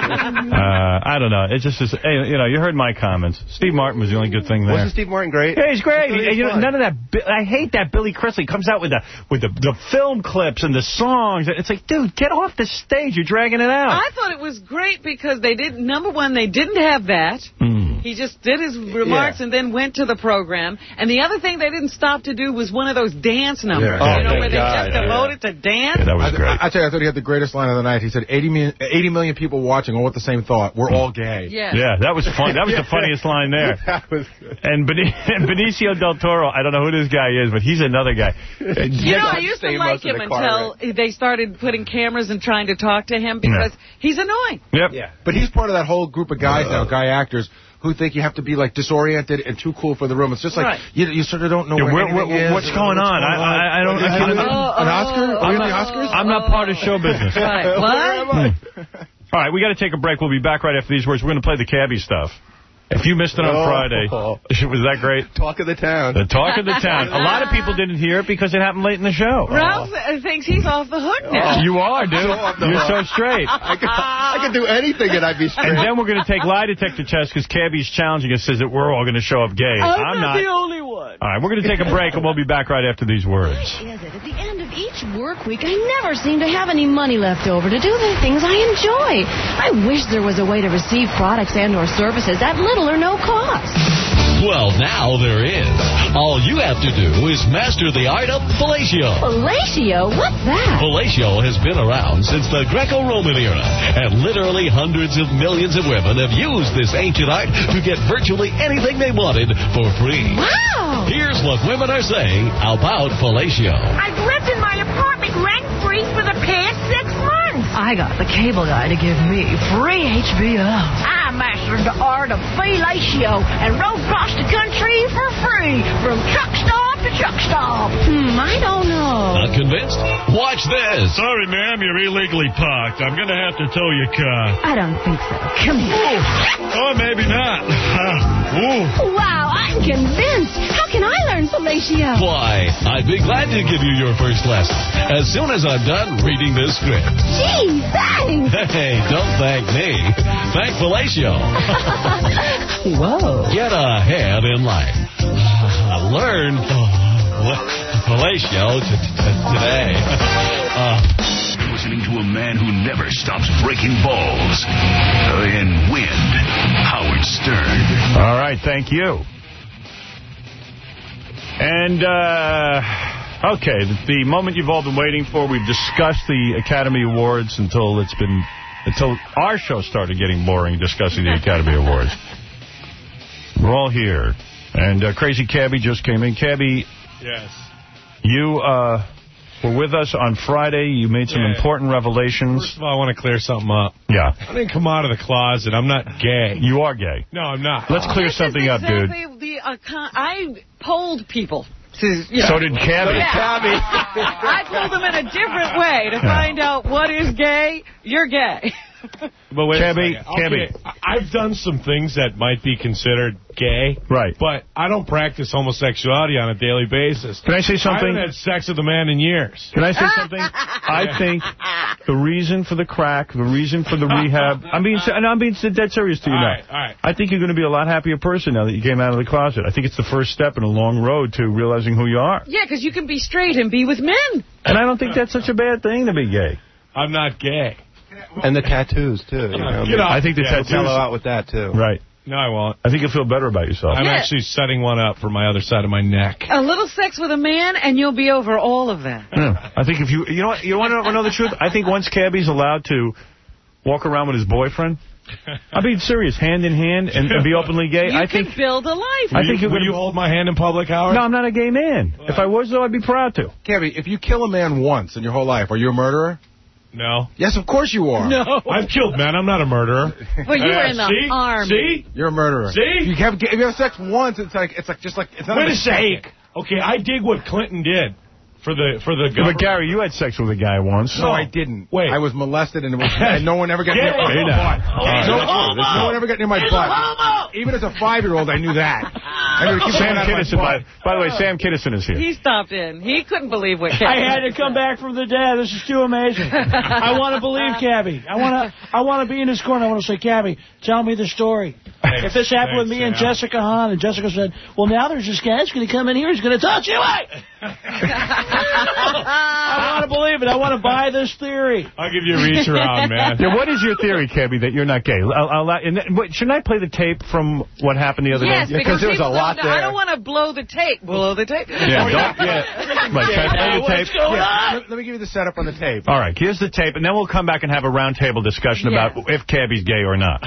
I don't know. It just is. Hey, you know, you heard my comments. Steve Martin was the only good thing there. Wasn't Steve Martin great? Yeah, he's great. He, you know, none of that. I hate that. Billy Crystal comes out with the with the, the film clips and the songs. It's like, dude, get off the stage. You're dragging it out. I thought it was great because they didn't. Number one, they didn't have that. Mm. He just did his remarks yeah. and then went to the program. And the other thing they didn't stop to do was one of those dance numbers. Yeah. You know, Oh, where they God, just yeah, devoted yeah. to dance. Yeah, that was great. I, I tell you, I thought he had the greatest line of the night. He said, eighty million, eighty million people watching, all with the same thought. We're all gay. Yeah, yeah that was fun. That was the funniest line there. That was good. And Benicio del Toro, I don't know who this guy is, but he's another guy. You know, I used to like him until they started putting cameras and trying to talk to him because yeah. he's annoying. Yep. Yeah. But he's part of that whole group of guys uh, now, guy actors, who think you have to be like disoriented and too cool for the room. It's just like right. you, you sort of don't know yeah, where where, anything is. What's going on? What's going on? I, I, I don't. I can't, oh, an Oscar? Oh, Are we oh, in the Oscars? I'm not part of show business. Right. What? Hmm. All right, we got to take a break. We'll be back right after these words. We're going to play the cabbie stuff. If you missed it on oh, Friday, oh. was that great? Talk of the town. The talk of the town. A lot of people didn't hear it because it happened late in the show. Ralph oh. thinks he's off the hook now. Oh. You are, dude. So You're hook. so straight. I could, I could do anything and I'd be straight. And then we're going to take lie detector tests because Cabbie's challenging us, says that we're all going to show up gay. I'm, I'm not, not the only one. All right, we're going to take a break and we'll be back right after these words. Why is it at the end of each work week I never seem to have any money left over to do the things I enjoy? I wish there was a way to receive products and or services at little or no cost. Well, now there is. All you have to do is master the art of fellatio. Fellatio? What's that? Fellatio has been around since the Greco-Roman era, and literally hundreds of millions of women have used this ancient art to get virtually anything they wanted for free. Wow! Here's what women are saying about fellatio. I've lived in my apartment rent-free for the past six months. I got the cable guy to give me free H B O. I mastered the art of fellatio and rode across the country for free from truck stop to truck stop. Hmm, I don't know. Not convinced? Watch this. Sorry, ma'am, you're illegally parked. I'm going to have to tow your car. I don't think so. Come here. Oh, maybe not. Uh, wow, I'm convinced. How can I learn fellatio? Why, I'd be glad to give you your first lesson as soon as I'm done reading this script. Gee, thanks. Hey, don't thank me. Thank fellatio. Whoa. Get ahead in life. Learn fellatio today. Uh, You're listening to a man who never stops breaking balls. And wind. Howard Stern. All right, thank you. And, uh, okay, the, the moment you've all been waiting for, we've discussed the Academy Awards until it's been, until our show started getting boring discussing the Academy Awards. We're all here. And uh, Crazy Cabby just came in. Cabby, yes. you uh, were with us on Friday. You made some yeah. important revelations. First of all, I want to clear something up. Yeah. I didn't come out of the closet. I'm not gay. You are gay. No, I'm not. Let's clear this something exactly up, dude. The, uh, I polled people. To, you know, so did Cabby. Yeah. Cabby. I told them in a different way to yeah. find out what is gay. You're gay. But wait Cabby, a Cabby. Okay, I've done some things that might be considered gay. Right. But I don't practice homosexuality on a daily basis. Can I say something? I haven't had sex with a man in years. Can I say something? I think the reason for the crack, the reason for the rehab, I'm being, and I'm being dead serious to you all now. Right, all right. I think you're going to be a lot happier person now that you came out of the closet. I think it's the first step in a long road to realizing who you are. Yeah, because you can be straight and be with men. And I don't think that's such a bad thing to be gay. I'm not gay. And the tattoos, too. You know, Get off. I think the yeah, tattoos... Mellow out with that, too. Right. No, I won't. I think you'll feel better about yourself. I'm yeah. actually setting one up for my other side of my neck. A little sex with a man, and you'll be over all of that. Yeah. I think if you... You know what? You want to know the truth? I think once Cabby's allowed to walk around with his boyfriend... I'm being serious, hand in hand, and, and be openly gay. You I can think build a life. I think you, you're will you hold my hand in public, Howard? No, I'm not a gay man. Well, if I was, though, I'd be proud to. Cabby, if you kill a man once in your whole life, are you a murderer? No. Yes, of course you are. No. I've killed men. I'm not a murderer. Well, you were in the see? army. See? You're a murderer. See? If you have, if you have sex once, it's like it's like just like it's not Wait a a second. Okay, I dig what Clinton did for the for the government. But Gary, you had sex with a guy once. No, I didn't. Wait. I was molested, and, it was, and no one ever got near my butt. No, no one ever got near my butt. Even as a five-year-old, I knew that. I knew to keep Sam Kinnison, by, by the way, Sam Kinnison is here. He stopped in. He couldn't believe what Cabby I had to come back from the dead. This is too amazing. I want to believe Cabby. I want to I want to be in his corner. I want to say, Cabby, tell me the story. Thanks, if this happened thanks, with me Sam. and Jessica Hahn, and Jessica said, well, now there's this guy that's going to come in here. He's going to touch you. I want to believe it. I want to buy this theory. I'll give you a reach around, man. Yeah, what is your theory, Cabby, that you're not gay? I'll, I'll, and then, wait, shouldn't I play the tape from what happened the other yes, day? Because there was a lot don't, there. I don't want to blow the tape. Blow the tape. Yeah, don't, yeah. Right, can I play the tape? Yeah, let, let me give you the setup on the tape. All right, here's the tape, and then we'll come back and have a round table discussion yeah. about if Cabby's gay or not.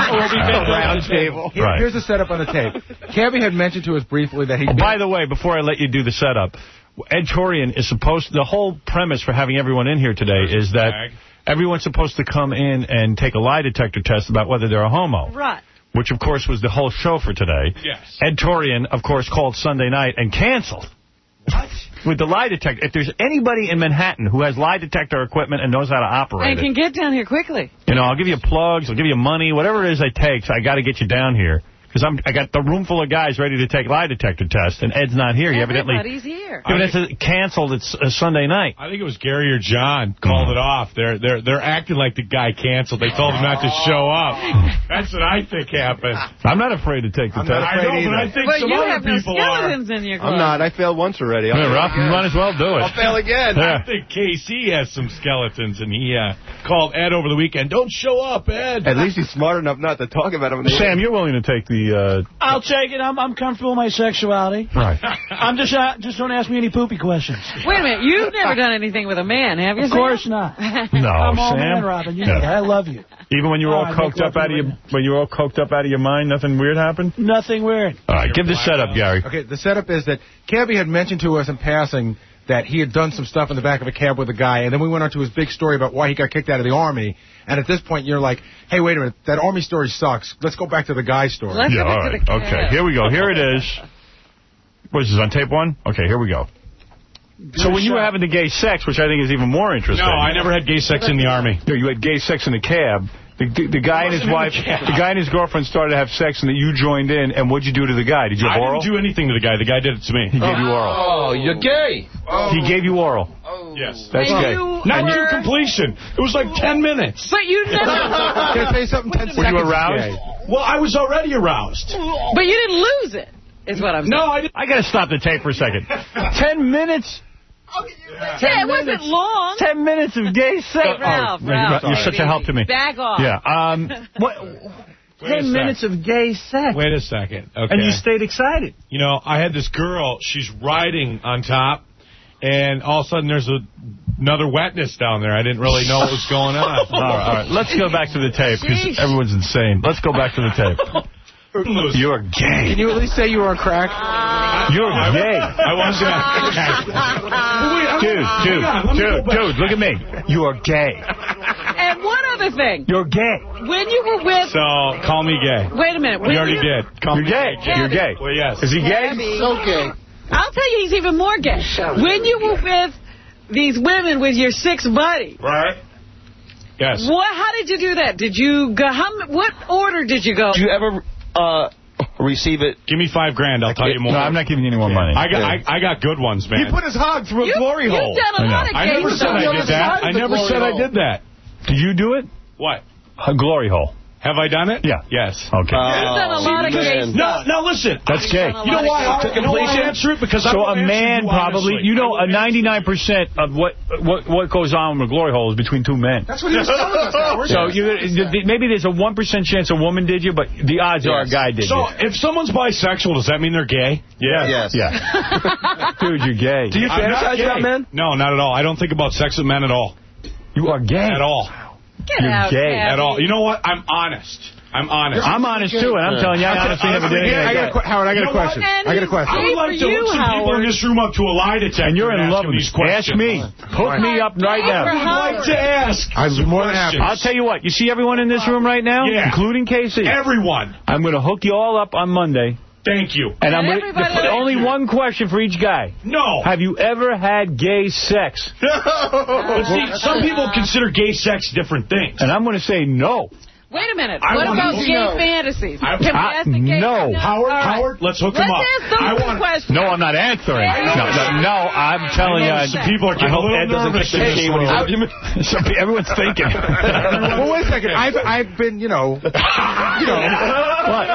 Round table. Here, right. Here's the setup on the tape. Cabby had mentioned to us briefly that he... Oh, by the way, before I let you do the setup, Ed Torian is supposed... The whole premise for having everyone in here today is that everyone's supposed to come in and take a lie detector test about whether they're a homo. Right. Which, of course, was the whole show for today. Yes. Ed Torian, of course, called Sunday night and canceled. What? With the lie detector. If there's anybody in Manhattan who has lie detector equipment and knows how to operate and it, can get down here quickly. You know, I'll give you plugs, I'll give you money, whatever it is it takes, I got to get you down here. Because I'm I got the room full of guys ready to take lie detector tests, and Ed's not here. Everybody's evidently, here. Evidently canceled. It's a Sunday night. I think it was Gary or John called it off. They're they're they're acting like the guy canceled. They told him not to show up. That's what I think happened. I'm not afraid to take the I'm test. I know, but I think but some you other have no people skeletons are. in your club. I'm not. I failed once already. Yeah, Rock, you might as well do it. I'll fail again. Yeah. I think K C has some skeletons, and he uh, called Ed over the weekend. Don't show up, Ed. At least he's smart enough not to talk about him. Sam, you're willing to take the... Uh, I'll take it. I'm, I'm comfortable with my sexuality. Right. I'm just uh, just don't ask me any poopy questions. Wait a minute. You've never done anything with a man, have you, Of Sam? course not. No, I'm all Sam. man, Robin. You know that. I love you. Even when you were Oh, all I coked make up out of love your to when you were all coked up out of your mind, nothing weird happened? Nothing weird. All right, give the setup, Gary. Okay, the setup is that Cabby had mentioned to us in passing that he had done some stuff in the back of a cab with a guy, and then we went on to his big story about why he got kicked out of the Army. And at this point, you're like, hey, wait a minute, that Army story sucks. Let's go back to the guy story. Let's yeah, go all back right. to the cab. Okay, here we go. Here it is. What is this, on tape one? Okay, here we go. So when you were having the gay sex, which I think is even more interesting. No, I never had gay sex in the Army. No, you had gay sex in the cab. The, the guy and his wife, the guy and his girlfriend started to have sex, and that you joined in. And what'd you do to the guy? Did you have I oral? didn't do anything to the guy. The guy did it to me. He gave you oral. Oh, you're gay. Oh. He gave you oral. Oh. Yes. That's and gay. You Not were... to completion. It was like ten minutes. But you never... Can I tell you something? Ten Were you seconds aroused? gay. Well, I was already aroused. But you didn't lose it. is what I'm saying. No, I, I got to stop the tape for a second. Ten minutes? Yeah, yeah it wasn't long. Ten minutes of gay sex. Hey, Ralph, oh, Ralph, you're such a help to me. Back off. Yeah. Um, what, ten minutes of gay sex. Wait a second. Okay. And you stayed excited. You know, I had this girl. She's riding on top, and all of a sudden there's a, another wetness down there. I didn't really know what was going on. all, right, all right. Let's go back to the tape, because everyone's insane. Let's go back to the tape. You're gay. Can you at least say you were on crack? You're gay. I wasn't on Dude, dude, dude, dude, look at me. You are gay. And one other thing. You're gay. When you were with... So, call me gay. Wait a minute. We already you... did. Call You're gay. Gabby. You're gay. Well, yes. Is he gay? Gabby. So gay. I'll tell you, he's even more gay. When you were with these women with your six buddies... Right. Yes. What? How did you do that? Did you go... How? What order did you go? Did you ever... Uh, receive it. Give me five grand. I'll tell you more. No, I'm not giving you any more yeah. money. I got, yeah. I, I got good ones, man. He put his hog through a you, glory you've hole. Done a lot of I never said I did that. I never said I did that. Did you do it? What? A glory hole. Have I done it? Yeah. Yes. Okay. Uh, You've done a lot of gay No, no, listen. That's gay. You know why? I don't want to answer it because so I a man you probably, honestly. you know, a ninety-nine percent of what what what goes on with a glory hole is between two men. That's what he was telling us. Howard. So you, maybe there's a one percent chance a woman did you, but the odds yes. are a guy did so you. So if someone's bisexual, does that mean they're gay? Yeah. Yes. Yeah. Dude, you're gay. Do you fantasize about men? No, not at all. I don't think about sex with men at all. You are gay. At all. Get you're out, gay. Gabby. At all. You know what? I'm honest. I'm honest. I'm honest, too, and I'm telling you, I honestly never did anything like that. Howard, I got you a question. I got a question. I would like to hook some people in this room up to a lie detector. And you're in love with these me. questions. Ask me. Hook me up right now. I would like to ask. I'd be more than happy. I'll tell you what. You see everyone in this room right now? Yeah. Including Casey? Everyone. I'm going to hook you all up on Monday. Thank you. And I'm gonna, the, only one question for each guy. No. Have you ever had gay sex? But see, some people consider gay sex different things. And I'm going to say no. Wait a minute. I what about gay know. fantasies? I, Can we I, ask the gay no. no. Howard, right. Howard, let's hook let's him up. Ask those I want questions. No, I'm not answering. No, no, no, I'm telling you. Some people are getting a little nervous in this room. Everyone's thinking. Well, wait a second. I've I've been, you know, you know. What?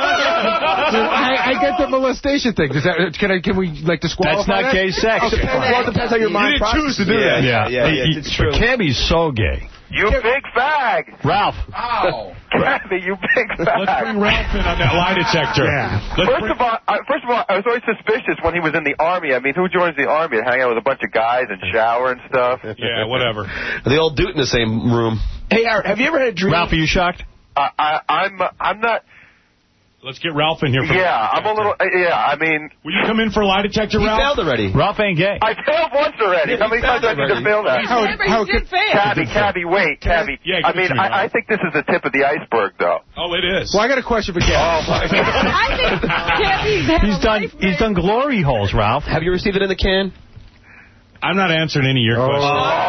I, I get the molestation thing. Does that can I can we like disqualify That's not that? gay sex. Okay. Well, it depends how your mind processes. You didn't choose to do that. Yeah, yeah, yeah. yeah, It's true. Cabby's so gay. You big fag. Ralph. Ow. Cabby, you big fag. Let's bring Ralph in on that lie detector. Yeah. Let's First bring... of all, I, first of all, I was always suspicious when he was in the Army. I mean, who joins the Army to hang out with a bunch of guys and shower and stuff? Yeah, whatever. They all do it in the same room. Hey, Art, have you ever had a dream? Ralph, are you shocked? Uh, I, I'm, I'm not. Let's get Ralph in here. For yeah, I'm a little. Uh, yeah, I mean. Will you come in for a lie detector, he Ralph? failed already. Ralph ain't gay. I failed once already. How many times do I need to fail that? How, how could Cabby, Cabby, wait, Cabby. Yeah, I mean, me, I, I think this is the tip of the iceberg, though. Oh, it is. Well, I got a question for Cabby. Oh my God. I think Cabby's had He's a done. life He's done glory holes, Ralph. Have you received it in the can? I'm not answering any of your questions.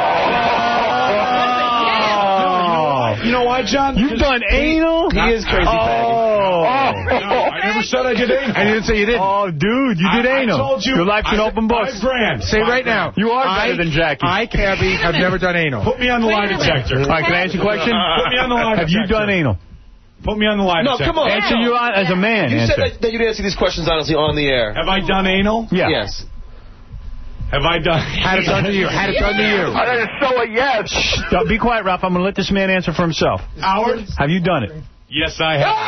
Oh. You know why, John? You've done anal? He is crazy faggot. Oh. No, I never said I did anal. I didn't say you did. Oh, dude, you did I, anal. I told you. Your life's an I open book. Five grand. Say five right grand. now. You are I, better than Jackie. I, Cabby, have never done anal. Put me on the lie detector. All right, can I ask you a question? Put me on the lie Have detector. you done anal? Put me on the lie No, detector. come on. Answer you on, as a man. You answer. said that, that you'd answer these questions honestly on the air. Have I done anal? Yeah. Yes. Have I done... Had it done to you. Had it done to you. That is so a yes. Shh, don't, be quiet, Ralph. I'm going to let this man answer for himself. Howard? Have you done it? Yes, I have.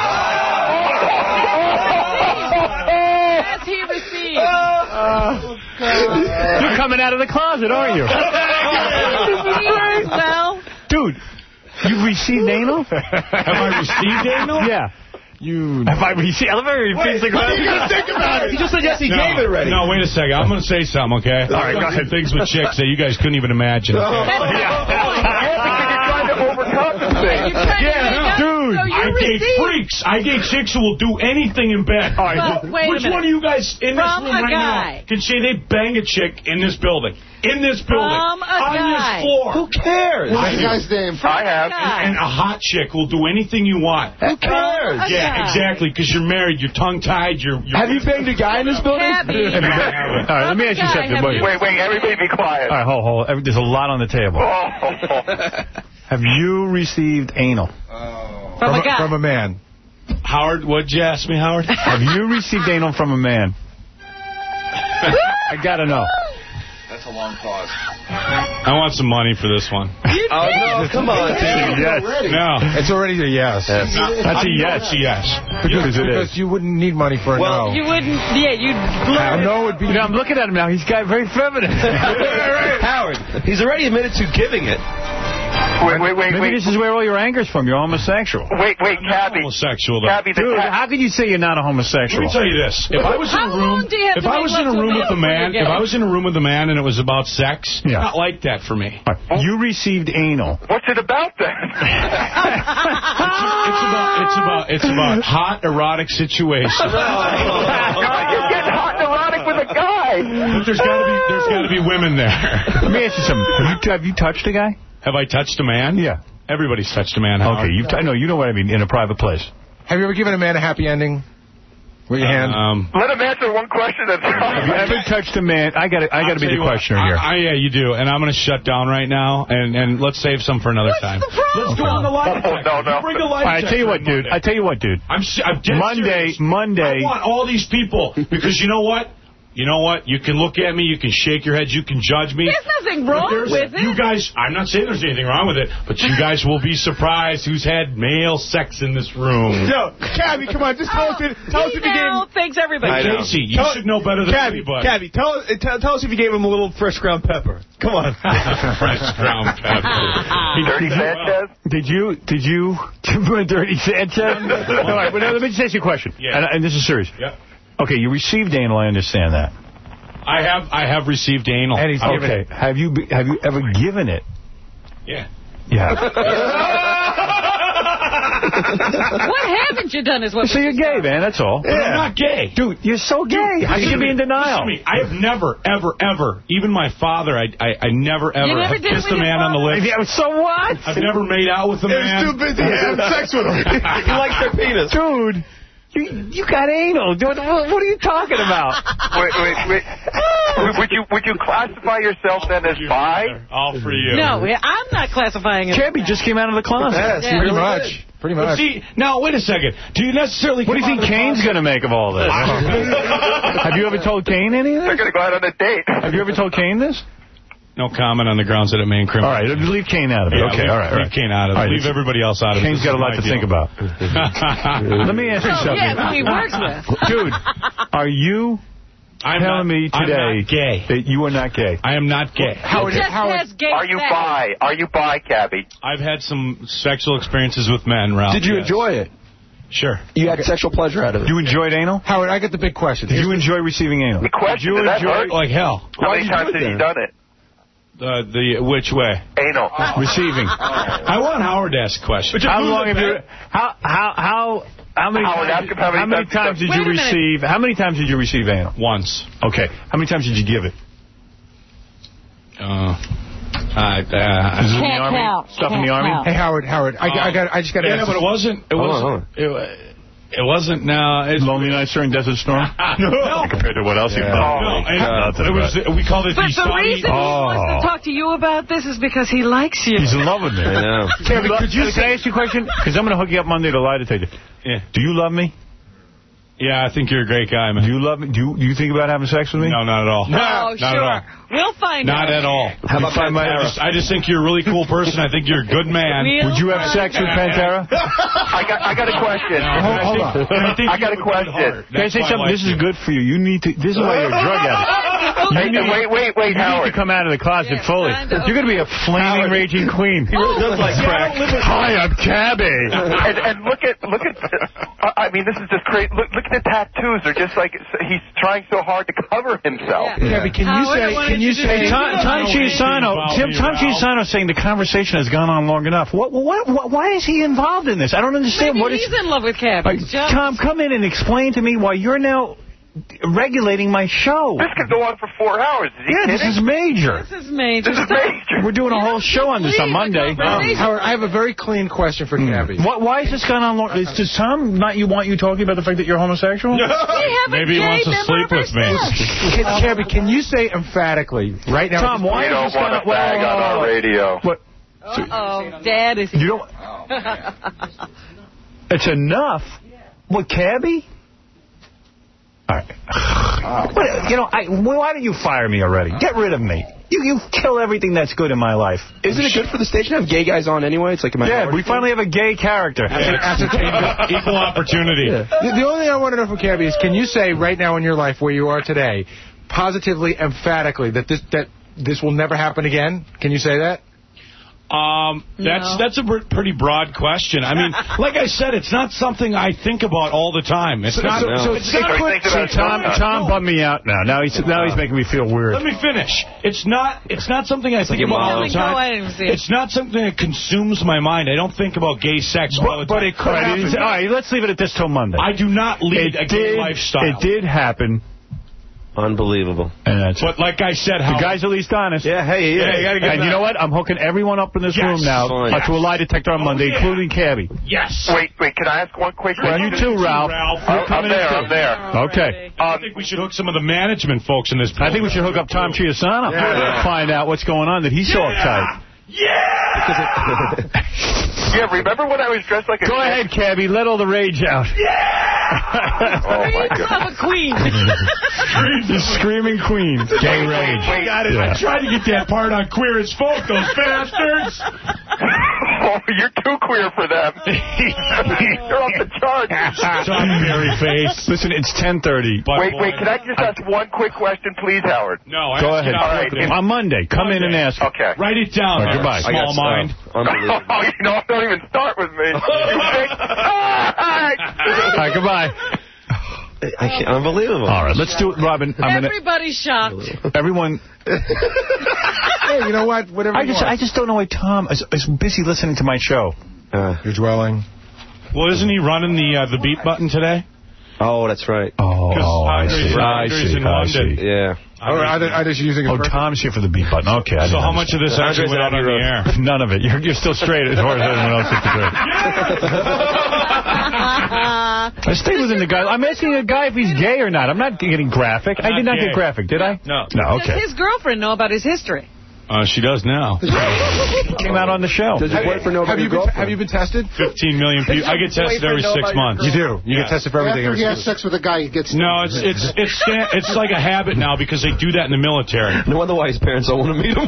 As he received. Uh, you're coming out of the closet, aren't you? Well, dude, you've received anal? Have I received anal? Yeah. You... Have I received... I love how he thinks Think about it. He just said yes, he no, gave it already. No, wait a second. I'm going to say something, okay? All right, go ahead. Things with chicks that you guys couldn't even imagine. Okay? yeah, dude, so I date freaks. I date chicks who will do anything in bed. All right, well, wait which one of you guys in this From room right guy. now can say they bang a chick in this building? In this building. From a on guy. this floor. Who cares? What's the guy's name? I have. And, and a hot chick will do anything you want. Who cares? Yeah, exactly, because you're married, you're tongue-tied, you're, you're... Have you banged a guy in this building? Cabby. All right, let me ask you Guy, something. have Wait, you- Wait, wait, everybody be quiet. All right, hold, hold. Every- There's a lot on the table. Oh. Have you received anal? From, From a guy. From a man. Howard, what'd you ask me, Howard? Have you received anal from a man? I gotta know. That's a long pause. I want some money for this one. Oh, no, come on, dude. Yes. No. It's already a yes. yes. That's a yes. It's a yes. Because, it because is. you wouldn't need money for a Well, no. You wouldn't, yeah, you'd blur A no would be... You know, I'm looking at him now. He's got very feminine. Howard, he's already admitted to giving it. Wait, wait, wait, Maybe wait. this is where all your anger's from. You're homosexual. Wait, wait, Cabby. Homosexual, though. Cabby, the Dude, cat- how could you say you're not a Let homosexual? me tell you this. If I was in How a room, long do you have if to I make was in a love to a room man with a before you man, get if it? I was in a room with a man and it was about sex, Yeah. not like that for me. All right. You received anal. What's it about then? It's about it's about it's about hot erotic situations. You're getting hot and erotic with a guy. But there's got to be there's got to be women there. Let me ask you something. Have you, have you touched a guy? Have I touched a man? Yeah. Everybody's touched a man. Howard. Okay, you've t- no, you know what I mean, in a private place. Have you ever given a man a happy ending? With your hand? Um, Let him answer one question at a time. Have you ever touched a man? I got to I got to be the questioner what, here. I, I, yeah, you do. And I'm going to shut down right now, and, and let's save some for another What's time. the problem? Let's go on the live Oh, no, no. Bring a live All right, I tell you what, dude. I tell you what, dude. I'm, si- I'm dead Monday, serious. Monday. I want all these people, because you know what? You know what? You can look at me, you can shake your heads, you can judge me. There's nothing wrong There's- with it. You guys, I'm not saying there's anything wrong with it, but you guys will be surprised who's had male sex in this room. Yo, Cabby, come on, just tell us if, tell us if you gave He him... now thinks everybody. Hey, Casey, you Tell- should know better than Cabby, anybody. Cabby, tell, us- tell, tell us if you gave him a little fresh ground pepper. Come on. Fresh ground pepper. Dirty Sanchez? Did you, did you, Dirty Sanchez? All right, but now let me just ask you a question. Yeah. And, and this is serious. Yep. Okay, you received anal, I understand that. I have I have received anal. And he's given Okay, it. have you be, have you ever given it? Yeah. Yeah. What haven't you done is what... So you're gay, man, that's all. But I'm not gay. Dude, you're so gay. How can you be in denial? Listen to me. I have never, ever, ever, even my father, I I, I never, ever never have did it kissed with a man your on the lips. Yeah, so what? I've never made out with a man. He's too busy having sex with him. He likes their penis. Dude, you, you got anal. Dude, what, what are you talking about? Wait, wait, wait. Would- Would you would you classify yourself then as bi? All for you. No, I'm not classifying it. Cabby just came out of the closet. Yes, Yeah. Pretty much. Pretty But much. see, now, wait a second. Do you necessarily... What do you think Kane's going to make of all this? Have you ever told Kane any of They're this? going to go out on a date. Have you ever told Kane this? No comment on the grounds that it may All incriminate. right, leave Kane out of it. Yeah, okay, leave, all right. all leave right. Kane out of it. All right, Leave everybody else out of it. Kane's This got a is lot my to think deal. about. Let me ask you something. Yeah, who he works with. Dude, are you I'm telling not, me I'm today not gay. that you are not gay? I am not gay. He just has gay Are you sex. bi? Are you bi, Cabby? I've had some sexual experiences with men, Ralph. Did you yes. enjoy it? Sure. You had sexual pleasure out of it. You enjoyed anal? Howard, I got the big question. Did you enjoy receiving anal? The question, Did you did that enjoy hurt? Like hell. How Why many did you times do it have you then? done it? Uh, the which way? Anal. receiving? I want Howard to ask questions. How long have you? How how how how many Howard, times, ask him how many how many times times he's did done- you Wait a minute. receive? How many times did you receive anal? Once. Okay. How many times did you give it? Uh, I, uh, Is it in the Can't army? count. Stuff in the Can't army? count. Hey, Howard, Howard, I, I got, I just got to yeah, ask. but it wasn't. It Hold on, wasn't. It, wa- it wasn't. No, it's Lonely Nights during Desert Storm? no. Compared to what else you've No, done. and Nothing it was. about We called it But the the Saudi. reason he wants Oh. to talk to you about this is because he likes you. He's in love with me. I know. Kevin, could you, can I ask you a question? Because I'm going to hook you up Monday to lie detector. Yeah. Do you love me? Yeah, I think you're a great guy, man. Do you love me? Do you, do you think about having sex with me? No, not at all. Oh, not sure. at all. We'll find Not out. at all. How about find my- I just, I just think you're a really cool person. I think you're a good man. We'll Would you have sex with Pantera? I got I got a question. Hold, hold on. I, think I got you have a good question. heart. Can I That's say why something? like This is you. good for you. You need to. This is why you're a drug addict. Hey, You need, wait, wait, wait, you need Howard. to come out of the closet Yeah, fully. time to You're going to be a flaming, raging queen. He really does like crack. Hi, I'm Cabby. and, and look at look at. Uh, I mean, this is just great. Look, look at the tattoos. They're just like he's trying so hard to cover himself. Yeah, but can you Howard, say, why can don't you you just say, do Tom, Tom Chiusano, Tim, Tom Chiusano saying the conversation has gone on long enough. What, what, what, why is he involved in this? I don't understand. Maybe what he's is, in love with Cabby. like, Tom, come in and explain to me why you're now regulating my show. This could go on for four hours. Is he Yeah, kidding? this is major. This is major. This is major. We're doing a whole show on this on Monday. Howard, I have a very clean question for Cabby. What, why has this gone on long? Is, does Tom not you want you talking about the fact that you're homosexual? Maybe he wants to sleep with me. Can, Cabby, can you say emphatically right now? Tom, why We is don't this gone want to bag on our radio. What? Uh-oh, Dad is... You don't... It's enough What, Cabby? All right. What, you know, I, why don't you fire me already? Get rid of me. You you kill everything that's good in my life. Isn't it good for the station to have gay guys on anyway? It's like a Yeah, we finally have a gay character. Yeah. Equal opportunity. Yeah. The, the only thing I want to know from Cabby is, can you say right now in your life where you are today, positively, emphatically, that this that this will never happen again? Can you say that? Um, that's No. that's a pr- pretty broad question. I mean, like I said, it's not something I think about all the time. It's So- not. so- no. so it's it not could- see, Tom, Tom bummed me out now. Now he's now he's making me feel weird. Let me finish. It's not. It's not something I think like about all Molly. the time. Go ahead and see it. It's not something that consumes my mind. I don't think about gay sex all the But, time. but it could happen. All right, let's leave it at this till Monday. I do not lead it a gay did, lifestyle. It did happen. Unbelievable. And that's But like I said, how the guy's at least honest. Yeah, hey, yeah. Yeah, you gotta get and that. you know what? I'm hooking everyone up in this Yes. room now Fine. uh, to a lie detector on Oh, Monday, yeah. including Cabby. Yes. Wait, wait, can I ask one quick And question? you too, Ralph. Ralph. You're I'm coming there, in I'm too. there. Okay. I think we should hook some of the management folks in this. I think we should hook up Tom Chiasano. Yeah. Find out what's going on that he's so Yeah. uptight. Yeah. Yeah, remember when I was dressed like a Go ahead, Cabby. Let all the rage out. Oh, my God. Of a queen. The screaming queen. Gay rage. I got it. Yeah. I tried to get that part on Queer as Folk, those bastards. Oh, you're too queer for them. You're off the charts. Tom Berry face. Listen, it's ten thirty. Wait, wait, can I just ask one quick question, please, Howard? No, I Go asked ahead. it out All right, there. On Monday, come in and ask. Okay. Write it down. All right, there, goodbye. Small I got mind. stuff. Unbelievable. Oh, you know, don't even start with me. You think? All right, goodbye. I can't, unbelievable. All right, let's do it, Robin. I'm gonna, Everybody's shocked. everyone. Hey, you know what? Whatever. I you just, want. I just don't know why Tom is, is busy listening to my show. Uh, You're dwelling. Well, isn't he running the uh, the beat button today? oh, that's right. Oh, I Andre's- see. I Andre's see. in I London. see. Yeah. Oh, I, I just using it. Oh, for- Tom's here for the beat button. Okay. I So didn't how much of this actually went out on the air? understand. None of it. You're, you're still straight as far as everyone else is straight. I stayed within the guy. I'm asking a guy if he's gay or not. I'm not getting graphic. I did not gay. get graphic, did I? No. No, Does okay. his girlfriend know about his history? Uh, she does now. Came out on the show. Does your boyfriend know about Have you your been, girlfriend? have you been tested? fifteen million people. I get tested every six months. You do. You Yeah. get tested for everything. After every he has single- sex with a guy, he gets... No, it's it's it's sta- it's like a habit now because they do that in the military. No wonder why his parents don't want to meet him.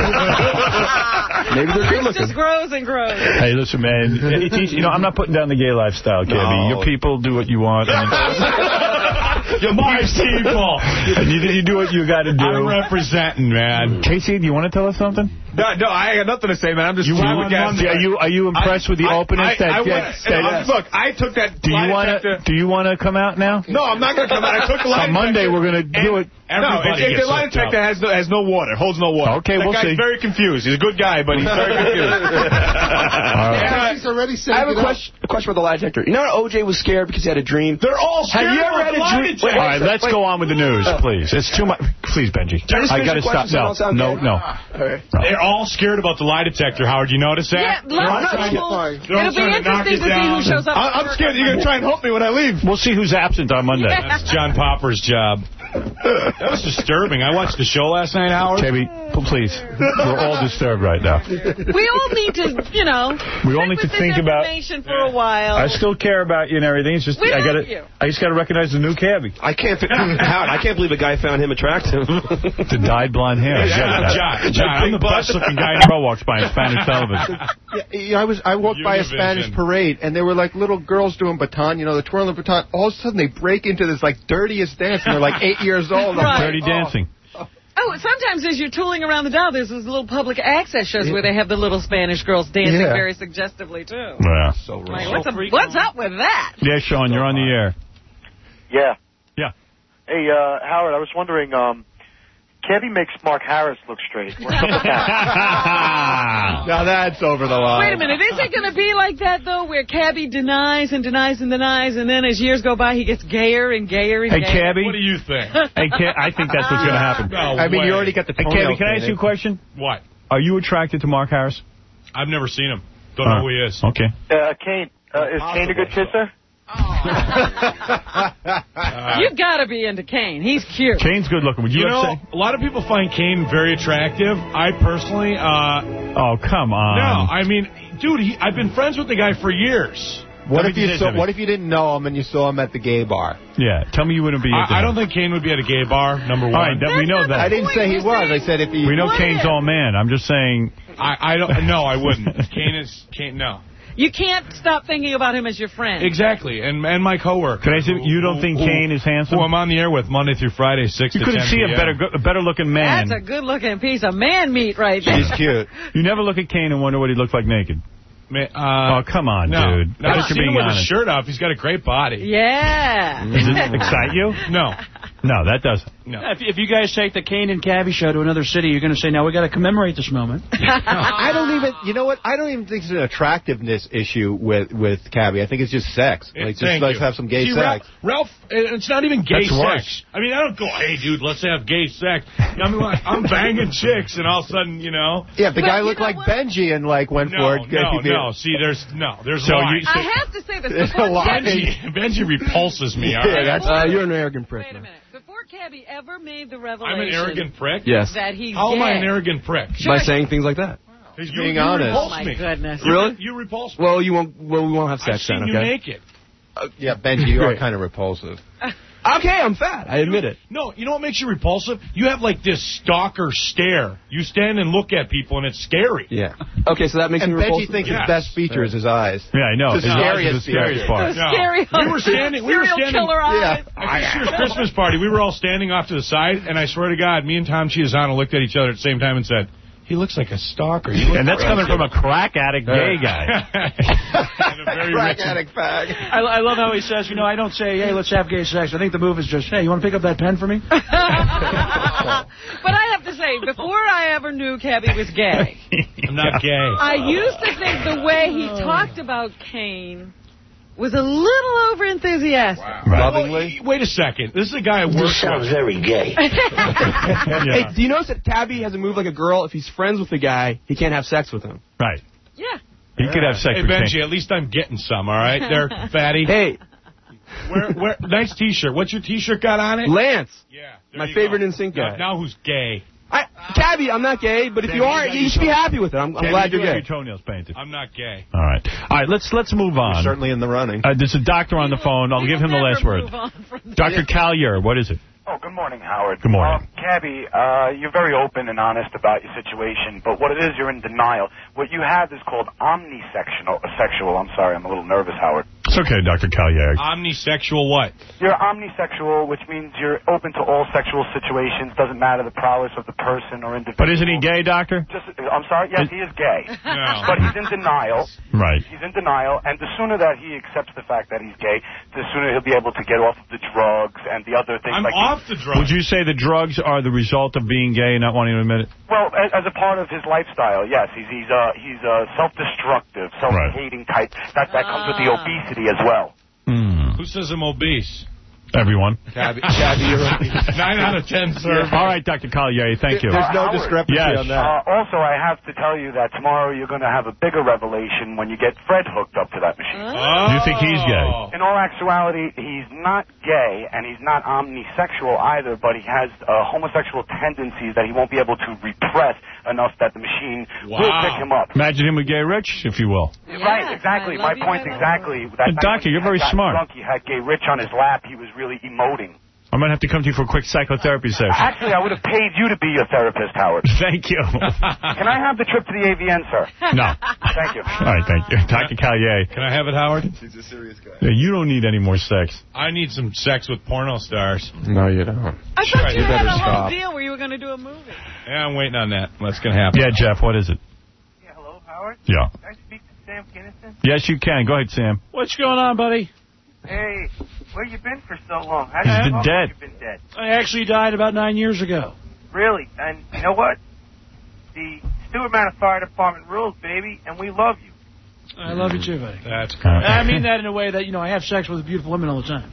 Maybe they're good It just looking. grows and grows. Hey, listen, man. It's easy. You know, I'm not putting down the gay lifestyle, Cabby. No. Your people do what you want. And You're my people. and you, you do what you got to do. I'm representing, man. Casey, do you want to tell us something? No, no, I got nothing to say, man. I'm just You, flabbergasted. are you are you impressed with the I- openness I, that? I, I that- wanna- that- uh, look, I took that. do you lie want detector- to? Do you want to come out now? No, I'm not going to come out. I took the lie On Monday, detector we're going to do and- it. No, if, Everybody if gets the lie hooked detector up. has no, has no water, holds no water. Okay, that we'll guy's see. very confused. He's a good guy, but he's very confused. Yeah, he's already said I have a it up. question, a question about the lie detector. You know how O J was scared because he had a dream? They're all scared Have you ever about had the a lie dream? detector. All right, let's go on with the news, please. It's too much. Please, Benji. Can I just I finish got to the stop. question so I No, don't sound no, gay? no. All right. They're all scared about the lie detector, Howard. You notice Yeah, that? lots of people. It'll be interesting to see who shows up. I, I'm scared that you're going to try and help me when I leave. We'll see who's absent on Monday. Yeah. That's John Popper's job. That was disturbing. I watched the show last night, Howard. Cabby, please. We're all disturbed right now. We all need to, you know, We all need to sit with think this about. information for a while. I still care about you and everything. It's just We I love got you. to. I just got to recognize the new Cabby. I can't, Howard, I can't believe a guy found him attractive. The dyed blonde hair. Yeah, John, John, I'm the best looking guy in the world walks by in Spanish television. Yeah, yeah, I was I walked by a Univision. Spanish parade, and there were like little girls doing baton, you know, the twirling baton. All of a sudden, they break into this like dirtiest dance, and they're like eight years old. I'm Right. like, Dirty oh. dancing. Oh, sometimes as you're tooling around the Dow, there's those little public access shows where they have the little Spanish girls dancing Yeah. very suggestively, too. Yeah. So wrong. Like, what's, up, what's up with that? Yeah, Sean, you're on the air. Yeah. Yeah. Hey, uh, Howard, I was wondering, um, Cabby makes Mark Harris look straight. What's up with that? Now that's over the line. Wait a minute, is it going to be like that, though, where Cabby denies and denies and denies, and then as years go by, he gets gayer and gayer and Hey, gayer? Cabby. What do you think? Hey, Cab- I think that's what's going to happen. No I mean, way. you already got the Hey, toenail Cabby, can I ask you a question? What? Are you attracted to Mark Harris? I've never seen him. Don't Uh, know who he is. Okay. Uh, Kane, uh, is Kane a good kisser? You got to be into Kane. He's cute. Kane's good looking. Would you, You have know, say? a lot of people find Kane very attractive. I personally, uh, Oh, come on. no. I mean, dude, he, I've been friends with the guy for years. What Tell if me you you saw, did, What if you didn't know him and you saw him at the gay bar? Yeah, tell me you wouldn't be into I, I him. don't think Kane would be at a gay bar, number one. All right, that, we know that. I didn't say he was. I said if he... We know Kane's all man. I'm just saying... I, I don't. No, I wouldn't. Kane is... Kane, no. You can't stop thinking about him as your friend. Exactly, and and my coworker. Can I say, you don't think who, Kane is handsome? Who I'm on the air with Monday through Friday, six you to ten. You couldn't see a better, a better looking man. That's a good looking piece of man meat right there. He's cute. You never look at Kane and wonder what he looked like naked. Man, uh, oh, come on, no, dude. No, I've seen him with his shirt off. He's got a great body. Yeah. Does it excite you? No. No, that doesn't. No. If, if you guys take the Kane and Cabby show to another city, you're going to say, now we got to commemorate this moment. I don't even, you know what? I don't even think it's an attractiveness issue with with Cabby. I think it's just sex. It, like, just let's you. have some gay See, sex. Ralph, Ralph, it's not even gay That's sex. worse. I mean, I don't go, hey, dude, let's have gay sex. I mean, like, I'm banging chicks, and all of a sudden, you know. Yeah, if the guy looked like what? Benji and like went no, for it. No, no, see, there's no, there's so lines. I have to say this. There's Before a line. Benji, Benji repulses me. All yeah, right? that's, uh, you're an arrogant prick. Wait a minute. Before Cabby ever made the revelation... I'm an arrogant prick? Yes. That he's How gay. am I an arrogant prick? By saying things like that. You, being you honest. repulse Oh, my me. goodness. Really? You repulse me. Well, you won't. Well, we won't have sex I've seen then. you Okay. naked. Uh, yeah, Benji, you are kind of repulsive. Okay, I'm fat. I admit it. No, you know what makes you repulsive? You have like this stalker stare. You stand and look at people, and it's scary. Yeah. Okay, so that makes and me repulsive. Benji thinks Yes. his best feature is his eyes. Yeah, I know. The His scariest, eyes is the scariest part. The scary we were standing. We were serial standing. killer eyes. At this year's Christmas party, we were all standing off to the side, and I swear to God, me and Tom Chiazano looked at each other at the same time and said, "He looks like a stalker." And that's coming from a crack addict gay guy. Crack addict fag. I, I love how he says, you know, I don't say, hey, let's have gay sex. I think the move is just, hey, you want to pick up that pen for me? But I have to say, before I ever knew Cabby was gay... I'm not gay. I used to think the way he talked about Kane was a little over-enthusiastic. Wow. Lovingly? Well, wait a second. This is a guy I work with. This sounds very gay. Yeah. Hey, do you notice that Cabby has a move like a girl? If he's friends with the guy, he can't have sex with him. Right. Yeah. He could have sex Hey, with Benji, Kane. at least I'm getting some, all right? There, fatty. Hey. Where, where, nice T-shirt. What's your T-shirt got on it? Lance. Yeah. My favorite go. N Sync Now, guy. now who's gay? I, Cabby, I'm not gay, but if Cabby, you are, you got you your should be toe- happy with it. I'm, I'm Cabby, glad you you're have gay. your toenails painted. I'm not gay. All right. All right, let's let's move on. You're certainly in the running. Uh, there's a doctor on the phone. I'll give him the last word. Doctor Collier, what is it? Oh, good morning, Howard. Good morning. Um, Cabby, uh, you're very open and honest about your situation, but what it is, you're in denial. What you have is called omnisexual. Uh, sexual. I'm sorry, I'm a little nervous, Howard. It's okay, Doctor Collier. Omnisexual what? You're omnisexual, which means you're open to all sexual situations. Doesn't matter the prowess of the person or individual. But isn't he gay, Doctor? Just, I'm sorry. Yes, he is gay, No. but he's in denial. Right. He's in denial, and the sooner that he accepts the fact that he's gay, the sooner he'll be able to get off of the drugs and the other things. I'm like off the drugs. Would you say the drugs are the result of being gay and not wanting to admit it? Well, as, as a part of his lifestyle, yes, he's he's uh, he's a self-destructive, self-hating type. That that comes with the obesity as well. Mm. Who says I'm obese? Everyone. Cabby, Cabby, you're Nine out of ten, sir. All right, Doctor Collier, thank you. There's no Howard. discrepancy Yes. on that. Uh, also, I have to tell you that tomorrow you're going to have a bigger revelation when you get Fred hooked up to that machine. Oh. You think he's gay? In all actuality, he's not gay, and he's not omnisexual either, but he has uh, homosexual tendencies that he won't be able to repress enough that the machine will Wow. pick him up. Imagine him with Gay Rich, if you will. Right, exactly. My point's exactly. That Uh, night Doctor, when you're he very got smart. Drunk, he had Gay Rich on his lap. He was really emoting. I might have to come to you for a quick psychotherapy session. Actually, I would have paid you to be your therapist, Howard. Thank you. Can I have the trip to the A V N, sir? No. Thank you. All right, thank you. Doctor Collier. Can I have it, Howard? He's a serious guy. Yeah, you don't need any more sex. I need some sex with porno stars. No, you don't. I thought you, You had better a whole stop. deal where you were going to do a movie. Yeah, I'm waiting on that. What's going to happen? Yeah, Jeff, what is it? Yeah, hello, Howard? Yeah. Can I speak to Sam Kinison? Yes, you can. Go ahead, Sam. What's going on, buddy? Hey, where you been for so long? How He's how been long dead. have you been dead? I actually died about nine years ago. Really? And you know what? The Stewart Manor Fire Department rules, baby, and we love you. I love you too, buddy. That's correct. I mean that in a way that, you know, I have sex with beautiful women all the time.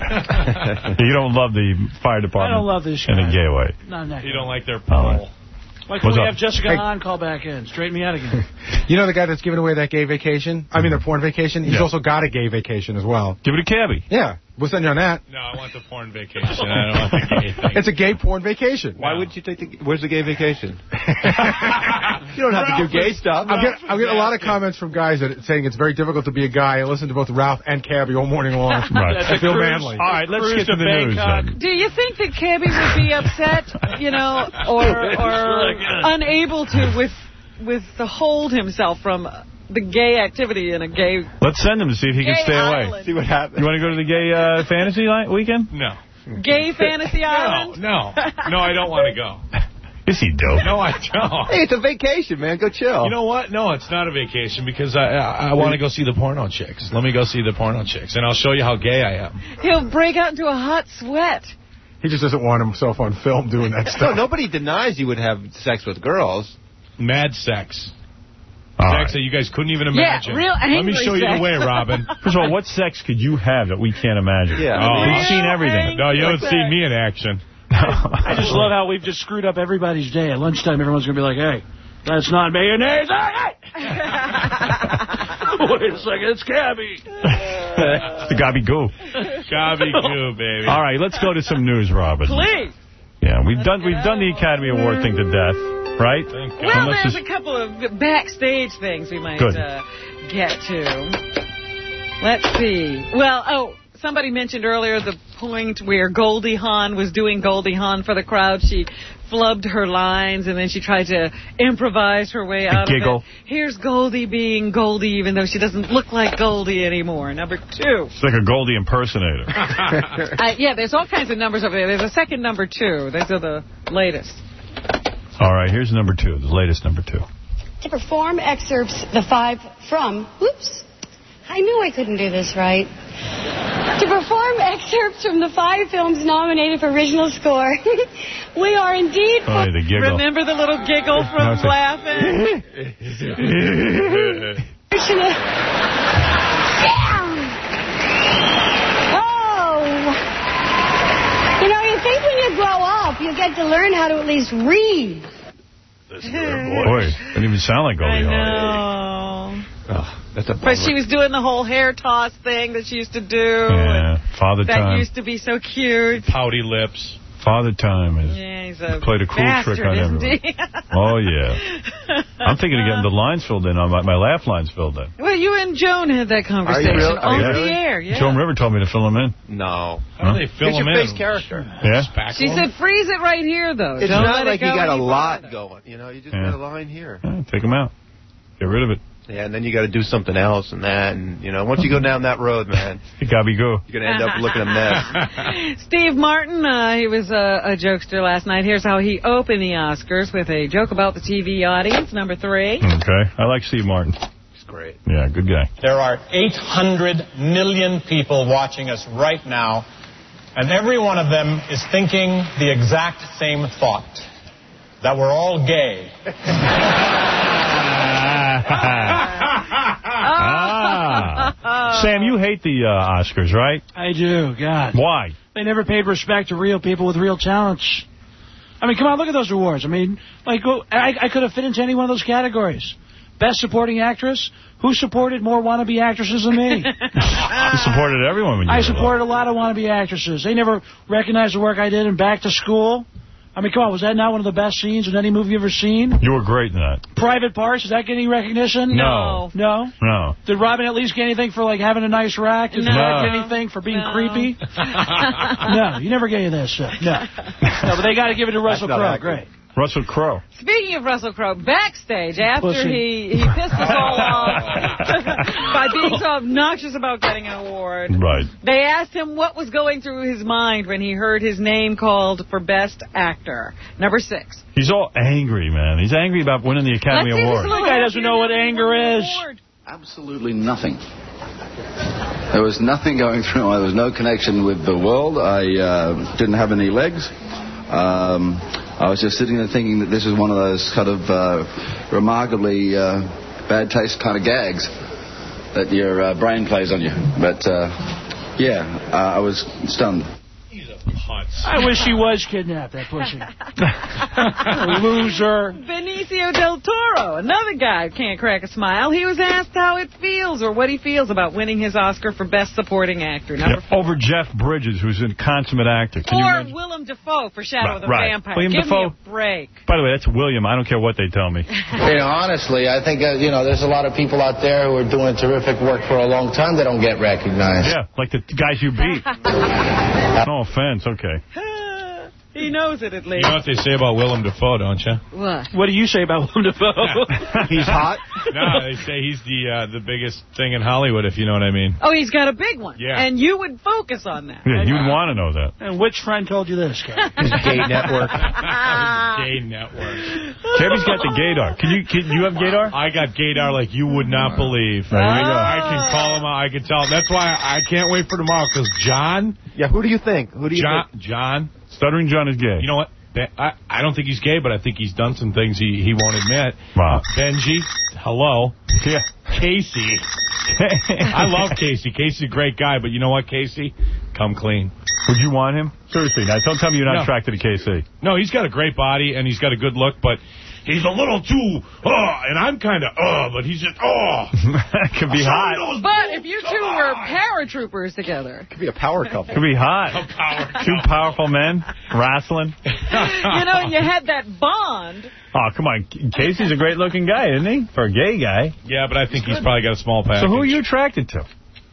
You don't love the fire department I don't love this in guy. a gay way. Not in that You don't like their All right. poll. Why can't What's we up? have Jessica Hey. Hahn call back in? Straighten me out again. You know the guy that's giving away that gay vacation? I mean, their porn vacation? He's Yeah. also got a gay vacation as well. Give it a cabbie. Yeah. We'll send you on that. No, I want the porn vacation. I don't want the gay thing. It's a gay porn vacation. Why would you take the... Where's the gay vacation? You don't have to do gay stuff. I'm getting, I'm getting a lot of comments from guys that saying it's very difficult to be a guy and listen to both Ralph and Cabby all morning long. Right. I feel manly. All right, let's get to the news then. Do you think that Cabby would be upset, you know, or or unable to with with to hold himself from the gay activity in a gay... Let's send him to see if he can Gay stay away. island. See what happens. You want to go to the gay uh, fantasy night weekend? No. Gay fantasy island? No, no, I don't want to go. Is he dope? No, I don't. Hey, it's a vacation, man. Go chill. You know what? No, it's not a vacation because I I, I want to go see the porno chicks. Let me go see the porno chicks, and I'll show you how gay I am. He'll break out into a hot sweat. He just doesn't want himself on film doing that No, stuff. nobody denies you would have sex with girls. Mad sex. All Sex right. that you guys couldn't even imagine. Yeah, real angry Let me show you sex. the way, Robin. First of all, what sex could you have that we can't imagine? Yeah. Oh. We've seen everything. No, you Like haven't seen that. me in action. I just love how we've just screwed up everybody's day. At lunchtime, everyone's going to be like, hey, that's not mayonnaise. Hey, hey. Wait a second, it's Cabby. It's the gobby goo. Gobby goo, baby. All right, let's go to some news, Robin. Please. Yeah, we've done we've done the Academy Award thing to death, right? Well, Unless there's it's- a couple of backstage things we might Good. uh, get to. Let's see. Well, oh, somebody mentioned earlier the point where Goldie Hawn was doing Goldie Hawn for the crowd. She flubbed her lines, and then she tried to improvise her way out Giggle. of it. Here's Goldie being Goldie, even though she doesn't look like Goldie anymore. Number two. It's like a Goldie impersonator. Uh, yeah, there's all kinds of numbers over there. There's a second number two. Those are the latest. All right, here's number two, the latest number two. To perform excerpts the five from, whoops, I knew I couldn't do this right. To perform excerpts from the five films nominated for original score, we are indeed... Oh, the giggle. Remember the little giggle from No, it's a- laughing? fortunate- Oh! You know, you think when you grow up, you get to learn how to at least read. Boy, didn't even sound like Goldie I Hawn. know. Oh, that's a But she was doing the whole hair toss thing that she used to do. Yeah, Father That Time. used to be so cute. Pouty lips. Father Time is Yeah, he's a played a cool bastard, trick on isn't everyone. he? Oh, yeah. I'm thinking of getting the lines filled in, on my, my laugh lines filled in. Well, you and Joan had that conversation real- are on you the really? air. Yeah. Joan River told me to fill them in. No. How do they fill It's them your in? face character. Yeah? She said, freeze it right here, though. It's Don't not let it like go you got a any lot farther. going. You know, you just Yeah. got a line here. Yeah, take them out. Get rid of it. Yeah, and then you got to do something else and that, and you know, once you go down that road, man, You gobby go. you're gonna end up looking a mess. Steve Martin, uh, he was a, a jokester last night. Here's how he opened the Oscars with a joke about the T V audience. Number three. Okay. I like Steve Martin. It's great. Yeah, good guy. There are eight hundred million people watching us right now, and every one of them is thinking the exact same thought, that we're all gay. Ah. Sam, you hate the uh, Oscars, right? I do, God. Why? They never paid respect to real people with real talents. I mean, come on, look at those awards. I mean, like, go- I, I could have fit into any one of those categories. Best supporting actress? Who supported more wannabe actresses than me? You supported everyone when you I were supported a lot of wannabe actresses. They never recognized the work I did in Back to School. I mean, come on, was that not one of the best scenes in any movie you've ever seen? You were great in that. Private Parts, is that getting recognition? No. No? No. Did Robin at least get anything for, like, having a nice rack? Did No. Mark get anything for being No. creepy? No, you never get any of that stuff. No. No, but they got to give it to Russell not Crowe. accurate. Great. Russell Crowe. Speaking of Russell Crowe, backstage, after Pussy. he, he pissed us all off by being so obnoxious about getting an award, Right. they asked him what was going through his mind when he heard his name called for Best Actor. Number six. He's all angry, man. He's angry about winning the Academy Let's see this Award. little That guy doesn't know what anger is. award. Absolutely nothing. There was nothing going through. There was no connection with the world. I uh, didn't have any legs. Um, I was just sitting there thinking that this is one of those kind of uh, remarkably uh, bad taste kind of gags that your uh, brain plays on you. But, uh, yeah, uh, I was stunned. I wish he was kidnapped, that pussy. Loser. Beneath Benicio del Toro, another guy who can't crack a smile. He was asked how it feels or what he feels about winning his Oscar for Best Supporting Actor. Number Yeah, over Jeff Bridges, who's a consummate actor. Can you Or imagine? Willem Dafoe for Shadow Right, of the right. Vampire. William Give Dafoe. me a break. By the way, that's William. I don't care what they tell me. You know, honestly, I think, uh, you know, there's a lot of people out there who are doing terrific work for a long time that don't get recognized. Yeah, like the guys you beat. No offense, okay. He knows it, at You least. know what they say about Willem Dafoe, don't you? What? What do you say about Willem Dafoe? He's hot? No, they say he's the uh, the biggest thing in Hollywood, if you know what I mean. Oh, he's got a big one. Yeah. And you would focus on that. Yeah, you'd want to know that. And which friend told you this, Kevin? Gay network. Gay network. Kevin's got the gaydar. Can you can you have gaydar? I got gaydar like you would not believe. There you go. I can call him out. I can tell him. That's why I can't wait for tomorrow, because John... Yeah, who do you think? Who do you John, think? John... Stuttering John is gay. You know what? I, I don't think he's gay, but I think he's done some things he, he won't admit. Wow. Benji, hello. Yeah. Casey. I love Casey. Casey's a great guy, but you know what, Casey? Come clean. Would you want him? Seriously, now don't tell me you're not No. attracted to K C. No, he's got a great body, and he's got a good look, but he's a little too, oh, and I'm kind of, oh, but he's just, oh. Could be hot. But if you two were paratroopers together, Could be a power couple. Could be hot. Power Two powerful men wrestling. you know, you had that bond. Oh, come on. Casey's a great-looking guy, isn't he? For a gay guy. Yeah, but I think he's probably got a small package. So who are you attracted to?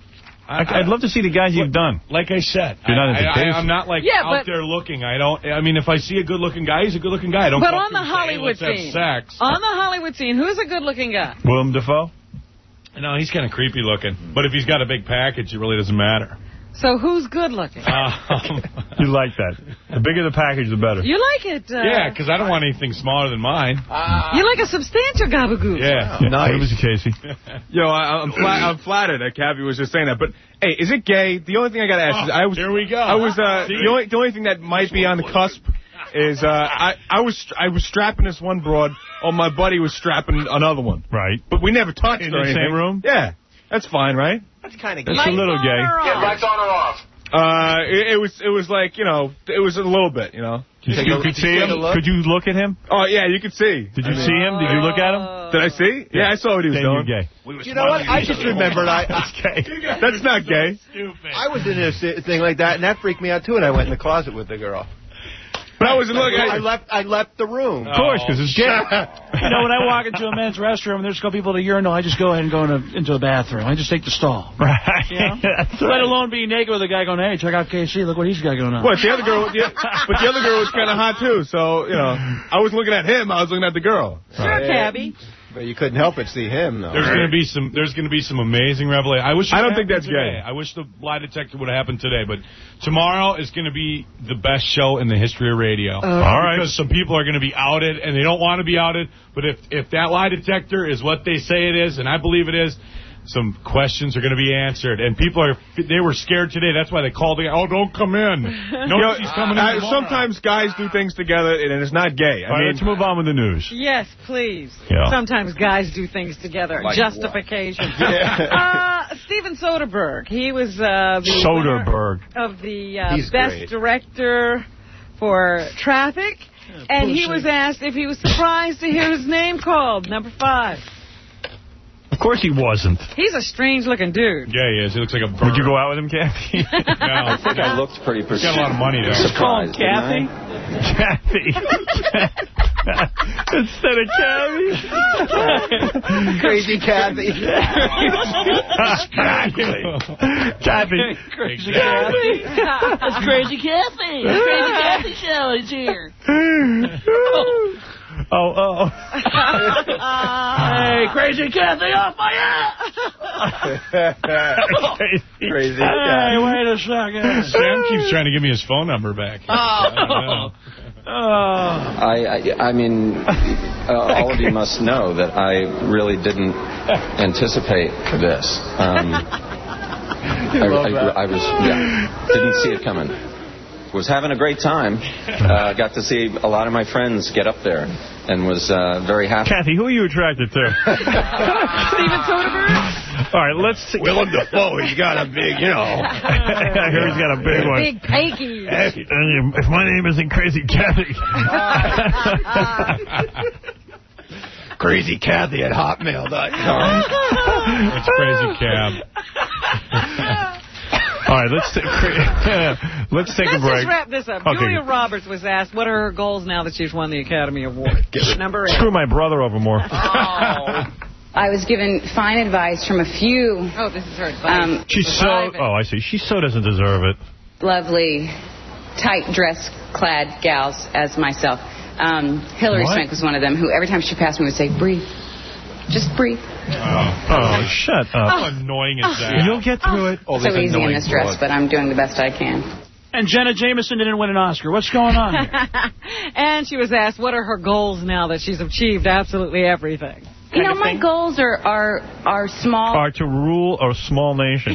I, I'd love to see the guys you've done. Like I said, You're not I, into I, Casey. I'm not like Yeah, out but- there looking. I don't. I mean, if I see a good-looking guy, he's a good-looking guy. I don't. But go on up the and say, hey, Hollywood let's have scene, sex. on the Hollywood scene, who's a good-looking guy? Willem Dafoe? No, he's kind of creepy looking. But if he's got a big package, it really doesn't matter. So who's good-looking? Um, You like that. The bigger the package, the better. You like it? Uh, yeah, because I don't want anything smaller than mine. You like a substantial gabagool. Yeah. Yeah, What was it, Casey? Yo, I, I'm, flat, I'm flattered that Cappy was just saying that. But, hey, is it gay? The only thing I got to ask Oh, is I was... here we go. I was, uh, See? the only, the only thing that might be on the cusp is, uh, I, I was I was strapping this one broad, while my buddy was strapping another one. Right. But we never touched In or the anything. same room? Yeah. That's fine, right? That's kind of gay. That's a little gay. Yeah, lights on or off? Uh, it, it was it was like, you know, it was a little bit, you know. You, Take you a- could did see you take him? a look? Could you look at him? Oh, yeah, you could see. Did you see him? Did you look at him? Did I see? Yeah, I saw what he was Then doing. you're gay. You know what? I just remembered I, That's gay. That's not gay. I was in a si- thing like that, and that freaked me out, too, and I went in the closet with the girl. But I wasn't looking. I left I left the room. Of course, because it's gay. You know, when I walk into a men's restroom and there's a couple people at a urinal, I just go ahead and go in a, into a bathroom. I just take the stall. Right. You know? That's Let right. alone being naked with a guy going, hey, check out K C. Look what he's got going on. What, the other girl, the, but the other girl was kind of hot, too. So, you know, I was looking at him. I was looking at the girl. Sure, Cabby. But you couldn't help but see him, though. There's going to be some. There's going to be some amazing revelation. I wish. it I don't happened think that's today. gay. I wish the lie detector would have happened today, but tomorrow is going to be the best show in the history of radio. All right. Because some people are going to be outed and they don't want to be outed. But if if that lie detector is what they say it is, and I believe it is, some questions are going to be answered. And people are. They were scared today. That's why they called. The, oh, don't come in. No, You know, he's coming in. I- tomorrow. sometimes guys do things together, and it's not gay. I All right, mean, let's move on with the news. Yes, please. Yeah. Sometimes guys do things together. Like Justification. uh, Steven Soderbergh. He was uh, the Soderbergh. winner of the uh, He's Best great. Director for Traffic. And he was asked if he was surprised to hear his name called, number five. Of course he wasn't. He's a strange-looking dude. Yeah, he is. He looks like a bird. Would you go out with him, Kathy? No. I think I looked pretty He's got a lot of money, though. surprised. Kathy? Kathy. Instead of Kathy. Crazy Kathy. Exactly. Kathy. Crazy Exactly. Kathy. That's Crazy Kathy. It's Crazy Kathy show. It's here. Oh, oh. Hey, Crazy Kathy, off my ass! Crazy Hey, Kathy. wait a second. Sam keeps trying to give me his phone number back. I don't know. Oh. I, I, I mean, uh, all of you must know that I really didn't anticipate this. Um, I, I, I was, yeah, didn't see it coming. Was having a great time. Uh, got to see a lot of my friends get up there, and was uh, very happy. Kathy, who are you attracted to? Steven Soderbergh? All right, let's see. Willem Dafoe, he's got a big, you know. I hear he's got a big one. Big Pakey. If my name isn't Crazy Kathy. Crazy Kathy at hotmail dot com. It's Crazy Cab. All right, let's take, let's take Let's a break. just wrap this up. Okay. Julia Roberts was asked, what are her goals now that she's won the Academy Award? Number eight. Screw my brother over more. I was given fine advice from a few. Oh, this is her advice. Um, She's so, oh, I see. She so doesn't deserve it. lovely, tight dress clad gals as myself. Um, Hillary What? Swank was one of them who every time she passed me would say, breathe. Just breathe. Oh, shut up. How annoying is that? You'll get through it. so easy in this dress, but I'm doing the best I can. And Jenna Jameson didn't win an Oscar. What's going on here? And she was asked, what are her goals now that she's achieved absolutely everything? You know, my goals are are are small. Are to rule a small nation.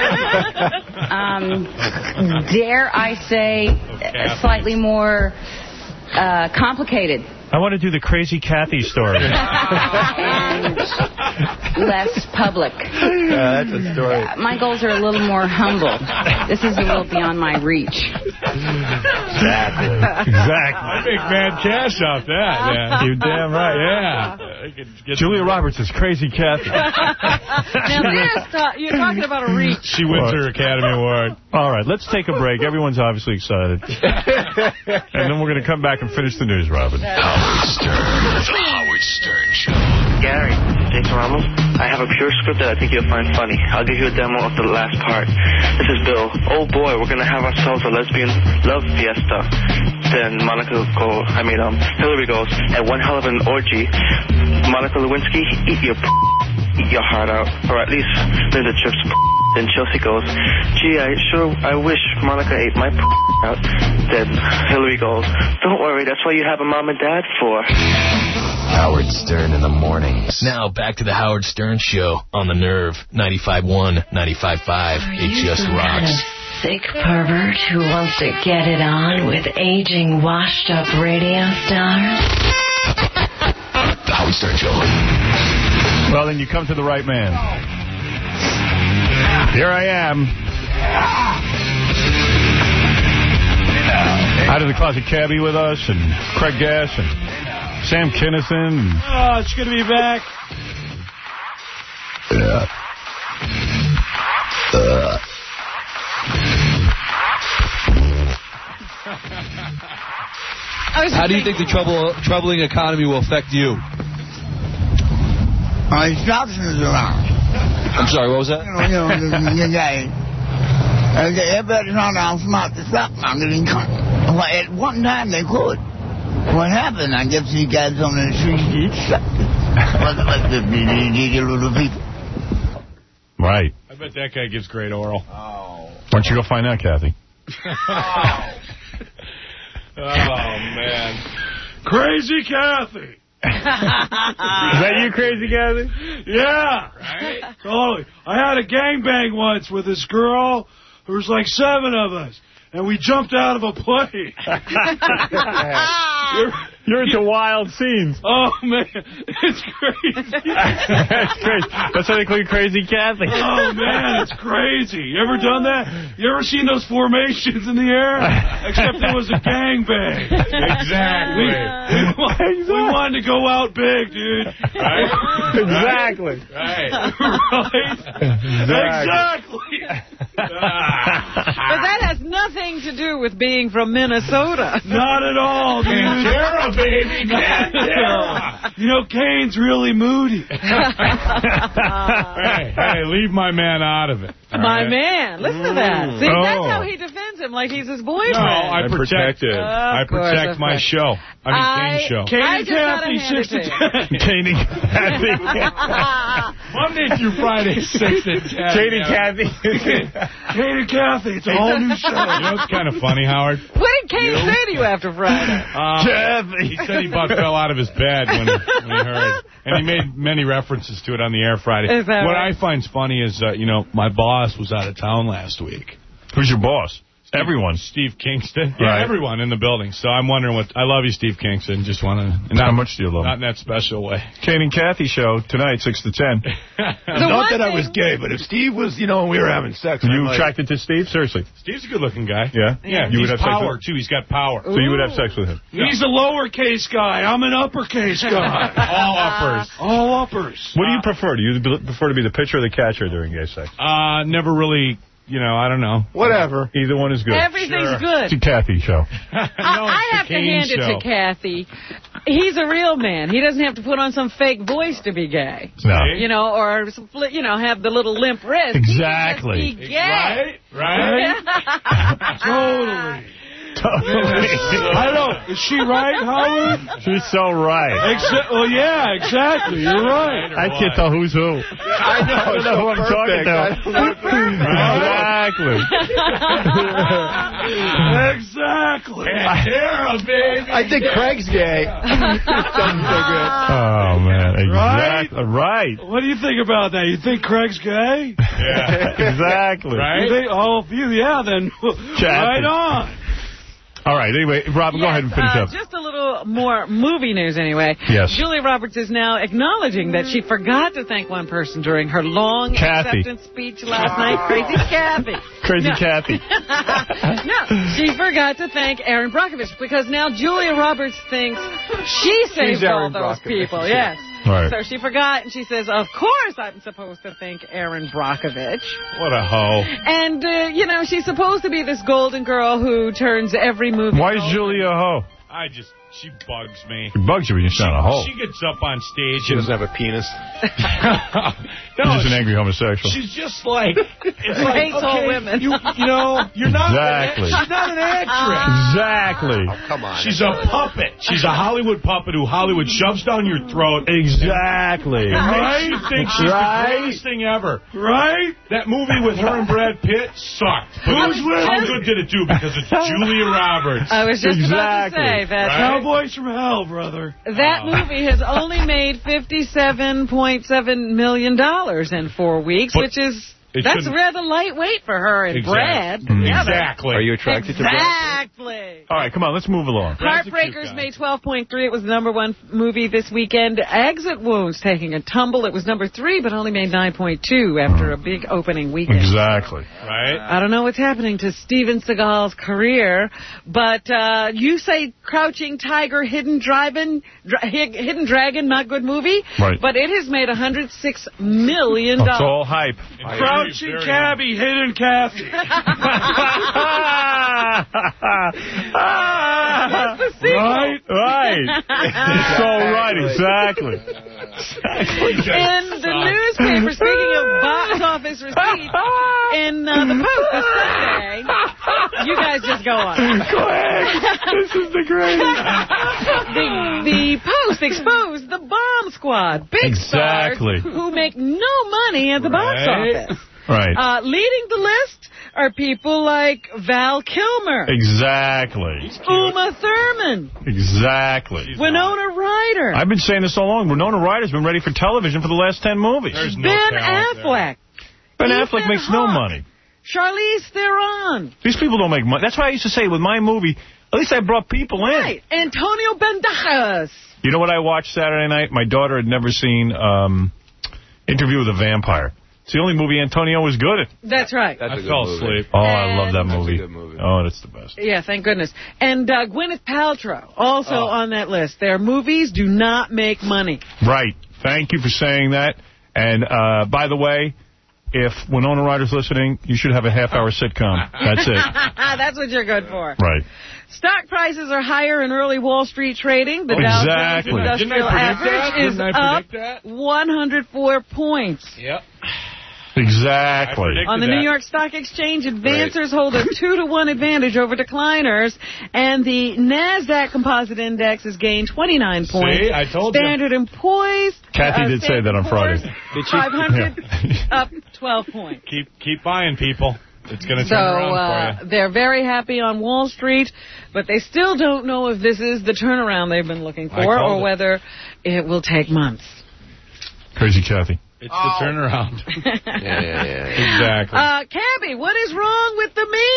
um, dare I say, uh, slightly more uh, complicated. I want to do the Crazy Kathy story. And less public. Yeah, that's a story. My goals are a little more humble. This is a little beyond my reach. Exactly. Exactly. I make mad cash off that. Yeah. You're damn right. Yeah. I could get Julia Roberts is Crazy Kathy. Now, there's ta- you're talking about a reach. She wins her Academy Award. All right, let's take a break. Everyone's obviously excited. And then we're going to come back and finish the news, Robin. Howard Stern. The Howard Stern Show. Gary, Jason Ramos, I have a pure script that I think you'll find funny. I'll give you a demo of the last part. This is Bill. Oh boy, we're going to have ourselves a lesbian love fiesta. Then Monica go, I mean, um, Hillary goes, at one hell of an orgy. Monica Lewinsky, eat your p eat your heart out. Or at least Linda Tripp's p. Then Chelsea goes, gee, I sure, I wish Monica ate my p out. Then Hillary goes, don't worry, that's what you have a mom and dad for. Howard Stern in the mornings. Now back to the Howard Stern Show on the Nerve. ninety-five point one, ninety-five point five. It just rocks. Sick pervert who wants to get it on with aging, washed-up radio stars? The Howard Stern Show. Well, then you come to the right man. Here I am. Out of the Closet Cabbie with us, and Craig Gass, and Sam Kinison. And Oh, it's good to be back. Uh, uh. How do you think the trouble, troubling economy will affect you? Uh, instructions around. I'm sorry, what was that? You know, you know, the, the guy. Uh, everybody's trying to outsmart the stock market. Well, at one time they could. What happened? I guess you guys on the street sucked it. But the little people. Right. I bet that guy gives great oral. Why don't you go find out, Kathy? Oh, man. Crazy Kathy. Is that you, Crazy Kathy? Yeah. Right? Totally. I had a gangbang once with this girl. There was like seven of us. And we jumped out of a plane. you're, you're into wild scenes. Oh, man. It's crazy. That's crazy. That's why they call you Crazy Kathy. Oh, man. It's crazy. You ever done that? You ever seen those formations in the air? Except it was a gangbang. Exactly. We, we, we wanted to go out big, dude. Right? Exactly. Right. Right? Exactly. Exactly. But that has nothing to do with being from Minnesota. Not at all, dude. Cantera, baby. Cantera. You know, Kane's really moody. Hey, hey, leave my man out of it. My right? man. Listen to that. See, Oh. that's how he defends him, like he's his boyfriend. No, I I protect protect it. it. I Of course, protect of my course. show. I mean, I- Kane's show. Kane I and just gotta Kathy, hand it six to to you. ten. Katie Kathy. Monday through Friday, six to ten. Katie Kathy. Kane and Kathy, it's a whole new show. You know what's kind of funny, Howard? What did Kane say to you after Friday? Uh, Kathy. he said he about fell out of his bed when he, when he heard. And he made many references to it on the air Friday. Is that what right? I find funny is, uh, you know, my boss was out of town last week. Who's your boss? Everyone. Steve Kingston. Yeah, Right. everyone in the building. So I'm wondering what... I love you, Steve Kingston. Just want to... How much do you love Not him? in that special way. Kane and Kathy show tonight, six to ten. Not that I was gay, but if Steve was, you know, and we were having sex... You I might- attracted to Steve? Seriously. Steve's a good-looking guy. Yeah? Yeah, You would he's have sex power, with too. He's got power. So you would have sex with him? He's a lowercase guy. I'm an uppercase guy. All uppers. All uppers. What do you prefer? Do you prefer to be the pitcher or the catcher during gay sex? Uh, never really, you know, I don't know. Whatever. Either one is good. Everything's good. It's a Kathy show. I, I have to Kane hand it show. to Kathy. He's a real man. He doesn't have to put on some fake voice to be gay. No. You know, or, some fli- you know, have the little limp wrist. Exactly. He can just be gay. Right? Right? Totally. Totally. I know. Is she right, Howard? She's so right. Exa- well, yeah, exactly. You're right. I can't tell who's who. I know, I don't know who I'm talking to. Exactly. Pantera, baby. I think Craig's gay. Doesn't so good. Oh, man. Right? Exactly. Right. What do you think about that? You think Craig's gay? Yeah. Exactly. Right? You think, oh, if you, yeah, then right on. All right. Anyway, Rob, go Yes, ahead and finish uh, up. Just a little more movie news, anyway. Yes. Julia Roberts is now acknowledging that she forgot to thank one person during her long Kathy. acceptance speech last night. Crazy Kathy. Crazy No. Kathy. No, she forgot to thank Aaron Brockovich because now Julia Roberts thinks she saved all Aaron those Brockovich. people. Yes. Right. So she forgot, and she says, of course I'm supposed to thank Aaron Brockovich. What a hoe. And, uh, you know, she's supposed to be this golden girl who turns every movie Why is golden. Julia a hoe? I just, she bugs me. It bugs you when you're not a hoe. She gets up on stage. She and- doesn't have a penis. You're no, just an angry homosexual. she's just like, it's like, Hates all okay, women. You, you know, you're not, Exactly. she's not an actress. Exactly. Come on. She's a puppet. She's a Hollywood puppet who Hollywood shoves down your throat. Exactly. It makes you think she's Right? the greatest thing ever. Right? That movie with her and Brad Pitt sucked. But Who's with how her? good did it do? Because it's Julia Roberts. I was just Exactly. about to say that. Right? Cowboys from Hell, brother. That movie has only made fifty-seven point seven million dollars in four weeks, But which is, it that's shouldn't- rather lightweight for her and Brad. Exactly. together. Exactly. Are you attracted to Brad? Exactly. All right, come on, let's move along. Brad's a cute Heartbreakers guy. made twelve point three. It was the number one movie this weekend. Exit Wounds taking a tumble. It was number three, but only made nine point two after a big opening weekend. Exactly. Right? I don't know what's happening to Steven Seagal's career, but uh, you say Crouching Tiger, Hidden Dragon, Dra- Hidden Dragon, not good movie, Right. but it has made one hundred six million dollars. It's all hype. Crouching Very- Cabby, Hidden Kathy. That's the sequel. Right, right. It's all right, exactly. In the newspaper, speaking of box office receipts, in uh, the Post this Sunday, you guys just go on. Go ahead. This is the greatest. The, the Post exposed the Bomb Squad, big Exactly. stars who make no money at the box Right. office. Right. Uh, leading the list are people like Val Kilmer, Exactly. Uma Thurman, Exactly. Winona Ryder, I've been saying this all along. Winona Ryder's been ready for television for the last ten movies. There's no Ben talent there. Affleck, Ben Ethan Affleck makes no Hawke. money. Charlize Theron, These people don't make money. That's why I used to say with my movie, at least I brought people in. right, Antonio Banderas. You know what I watched Saturday night? My daughter had never seen um, Interview with a Vampire. It's the only movie Antonio was good at. That's right. That's a I good fell movie. asleep. Oh, I love that That's a movie. good movie. Oh, that's the best. Yeah, thank goodness. And uh, Gwyneth Paltrow, also Oh. on that list. Their movies do not make money. Right. Thank you for saying that. And, uh, by the way, if Winona Ryder's listening, you should have a half-hour sitcom. That's it. That's what you're good for. Right. Stock prices are higher in early Wall Street trading. The Dow Jones Exactly. Industrial Didn't I predict Average that? is Didn't I up predict that? one hundred four points. Yep. Exactly. I predicted On the that. New York Stock Exchange, advancers hold a two to one advantage over decliners, and the Nasdaq Composite Index has gained twenty-nine points. See, I told you. Standard and Poor's. Kathy uh, did say that on Standard Friday. Poor's, five hundred up twelve points. Keep keep buying, people. It's going to So turn around uh, for you. they're very happy on Wall Street, but they still don't know if this is the turnaround they've been looking I for called or it. whether it will take months. Crazy Kathy. It's the turnaround. Yeah, yeah, yeah. Exactly. Uh, Cabby, what is wrong with the meat?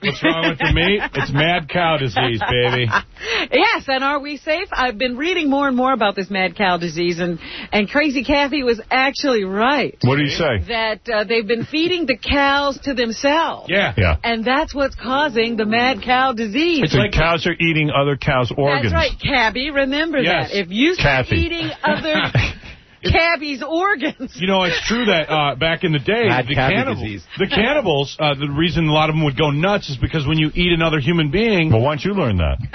What's wrong with the meat? It's mad cow disease, baby. Yes, and are we safe? I've been reading more and more about this mad cow disease, and, and Crazy Kathy was actually right. What do you say? That uh, they've been feeding the cows to themselves. Yeah. Yeah. And that's what's causing the mad cow disease. It's like cows are eating other cows' organs. That's right, Cabby. Remember Yes. that. If you start Kathy. eating other Cabby's organs. You know, it's true that uh, back in the day, Mad the Cabby cannibals, disease. the cannibals, uh, the reason a lot of them would go nuts is because when you eat another human being... Well, why don't you learn that?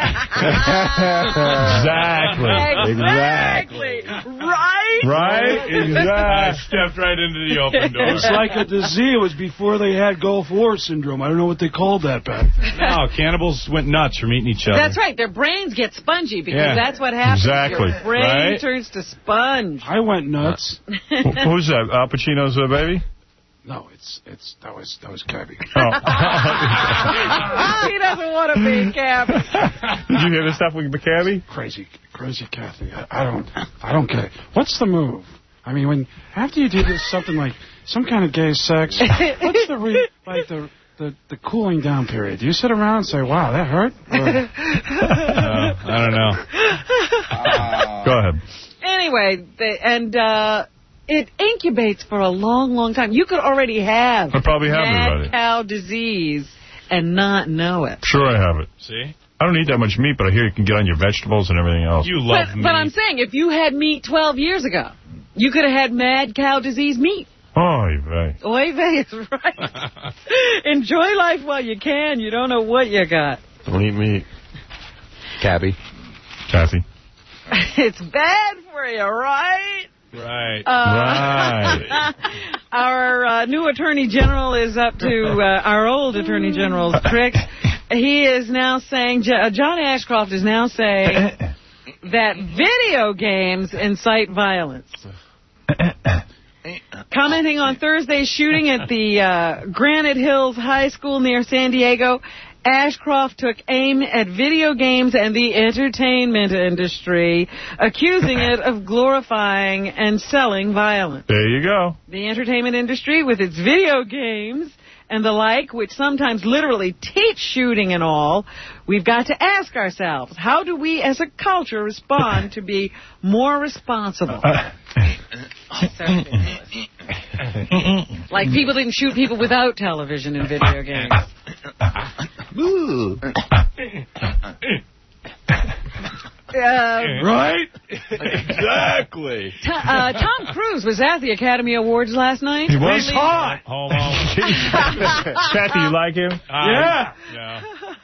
Exactly. Exactly. Right? Right? I Exactly. stepped right into the open door. It's like a disease. It was before they had Gulf War syndrome. I don't know what they called that back then. No, cannibals went nuts from eating each other. That's right. Their brains get spongy because Yeah. that's what happens. Exactly. Your brain Right? turns to sponge. I went nuts. Who's that? Al Pacino's uh, baby? No, it's it's that was that was Cabby. Oh. He doesn't want to be Cabby. Did you hear the stuff with Cabby? Crazy, crazy Kathy. I, I don't, I don't get it. What's the move? I mean, when after you do this something like some kind of gay sex, what's the re, like the the the cooling down period? Do you sit around and say, "Wow, that hurt"? Or, Uh, I don't know. Go ahead. Anyway, they, and uh, it incubates for a long, long time. You could already have I probably have it mad already. cow disease and not know it. Sure I have it. See? I don't eat that much meat, but I hear you can get on your vegetables and everything else. You love But, me. but I'm saying, if you had meat twelve years ago, you could have had mad cow disease meat. Oy vey. Oy vey is right. Enjoy life while you can. You don't know what you got. Don't eat meat. Cabby. Kathy. It's bad for you, right? Right. Uh, Right. Our uh, new Attorney General is up to uh, our old Attorney General's tricks. He is now saying, uh, John Ashcroft is now saying that video games incite violence. Commenting on Thursday's shooting at the uh, Granite Hills High School near San Diego, Ashcroft took aim at video games and the entertainment industry, accusing it of glorifying and selling violence. There you go. The entertainment industry, with its video games and the like, which sometimes literally teach shooting and all, we've got to ask ourselves, how do we as a culture respond to be more responsible? Like people didn't shoot people without television and video games. Uh, Right? Exactly. T- uh, Tom Cruise was at the Academy Awards last night. He was Really- hot. Hold on. Kathy, you like him? Yeah. No.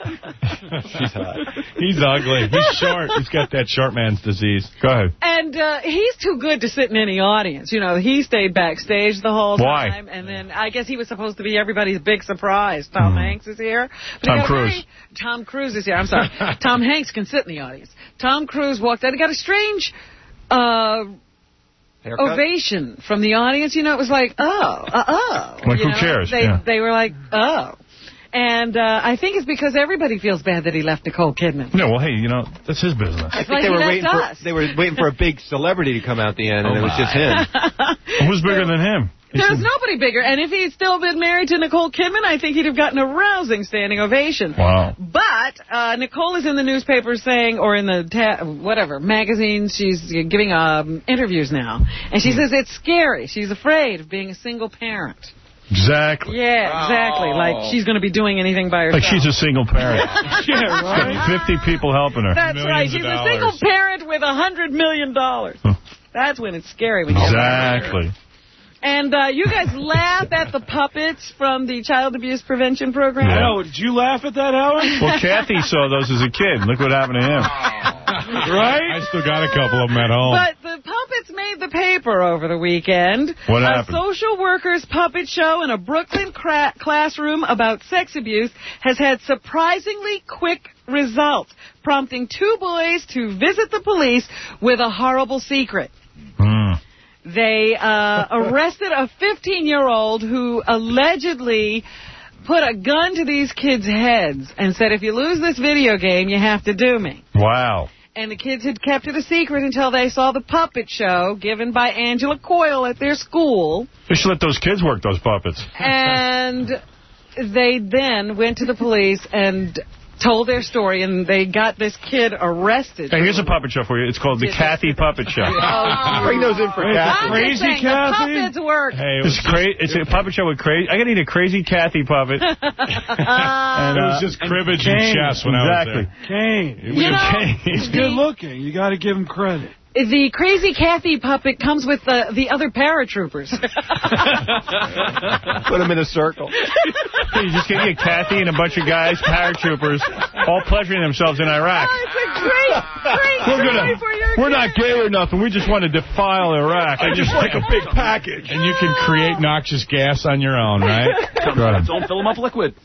She's hot. He's ugly. He's short. He's got that short man's disease. Go ahead. And uh, he's too good to sit in any audience. You know, he stayed backstage the whole Why? time. And then I guess he was supposed to be everybody's big surprise. Tom Hanks is here. But Tom he got a Cruise. very- Tom Cruise is here. I'm sorry. Tom Hanks can sit in the audience. Tom Cruise walked out. He got a strange uh, Haircut? ovation from the audience. You know, it was like, oh, uh, oh. Like, You who know, cares? They, Yeah. they were like, oh. And uh, I think it's because everybody feels bad that he left Nicole Kidman. No, well, hey, you know, that's his business. I think like they he were left waiting for us. they were waiting for a big celebrity to come out the end, and Oh, it was my. just him. Who's bigger than him? There's nobody bigger. And if he'd still been married to Nicole Kidman, I think he'd have gotten a rousing standing ovation. Wow. But uh, Nicole is in the newspaper saying, or in the, ta- whatever, magazine, she's giving um, interviews now. And she says it's scary. She's afraid of being a single parent. Exactly. Yeah, exactly. Oh. Like she's going to be doing anything by herself. Like she's a single parent. Yeah, Got fifty people helping her. That's right. Millions of She's a dollars. single parent with a hundred million dollars. That's when it's scary. When you Exactly. And uh, you guys laugh at the puppets from the child abuse prevention program. Yeah. Oh, did you laugh at that, Howard? Well, Kathy saw those as a kid. Look what happened to him. Right? I still got a couple of them at home. But the puppets made the paper over the weekend. What a happened? social workers puppet show in a Brooklyn cra- classroom about sex abuse has had surprisingly quick results, prompting two boys to visit the police with a horrible secret. Mm. They uh, arrested a fifteen-year-old who allegedly put a gun to these kids' heads and said, if you lose this video game, you have to do me. Wow. And the kids had kept it a secret until they saw the puppet show given by Angela Coyle at their school. They should let those kids work those puppets. And they then went to the police and told their story, and they got this kid arrested. Hey, here's a puppet show for you. It's called the Kathy Puppet Show. Oh, bring those in for Kathy. Crazy saying, Kathy. The puppets work. Hey, it it's, cra- it's a puppet show with crazy. I gotta need a crazy Kathy puppet. and, uh, it was just cribbage and, and chess when exactly. I was there. Kane. You know, Kane. He's good looking. You got to give him credit. The Crazy Kathy puppet comes with the, the other paratroopers. Put them in a circle. You just get a Kathy and a bunch of guys, paratroopers, all pleasuring themselves in Iraq. Oh, it's a great, great we're story gonna, for your We're kid. not gay or nothing. We just want to defile Iraq. I just like a big package. And you can create noxious gas on your own, right? Don't fill them up liquid.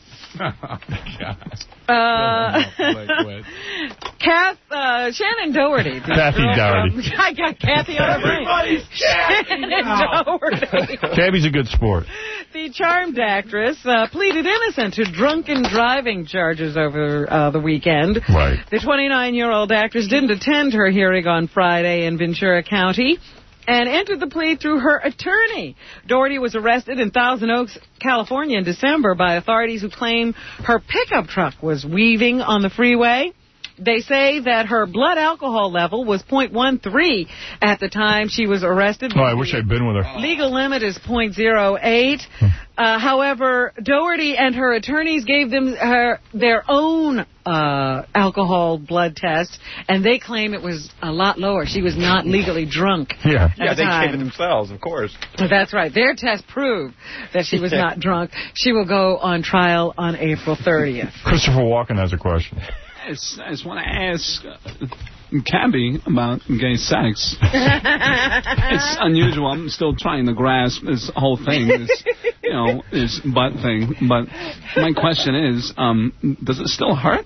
Uh, Kath, uh, Shannon Doherty. Kathy Doherty. From, I got Kathy on the brain. Shannon Doherty. Cabby's a good sport. The charmed actress uh, pleaded innocent to drunken driving charges over uh, the weekend. Right. The twenty-nine-year-old actress didn't attend her hearing on Friday in Ventura County and entered the plea through her attorney. Doherty was arrested in Thousand Oaks, California in December by authorities who claim her pickup truck was weaving on the freeway. They say that her blood alcohol level was point one three at the time she was arrested. Oh, I wish I'd been with her. Legal limit is point oh eight. Uh, however, Doherty and her attorneys gave them her their own uh, alcohol blood test, and they claim it was a lot lower. She was not legally drunk. Yeah, yeah, the they time. gave it themselves, of course. That's right. Their test proved that she was not drunk. She will go on trial on April thirtieth. Christopher Walken has a question. I just want to ask uh, Cabby about gay sex. It's unusual. I'm still trying to grasp this whole thing, this, you know, this butt thing. But my question is, um, does it still hurt?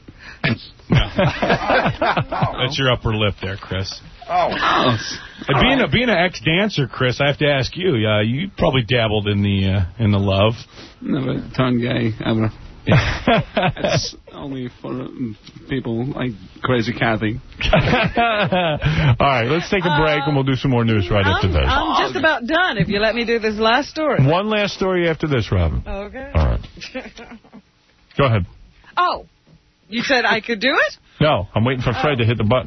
That's your upper lip there, Chris. Oh. And being a being an ex-dancer, Chris, I have to ask you. Uh, you probably dabbled in the uh, in the love. Never turned gay ever. It's only for people like Crazy Kathy. All right, let's take a break and we'll do some more news right after this. I'm just about done if you let me do this last story. One last story after this, Robin. Okay. All right. Go ahead. Oh, you said I could do it? No, I'm waiting for Fred to hit the button.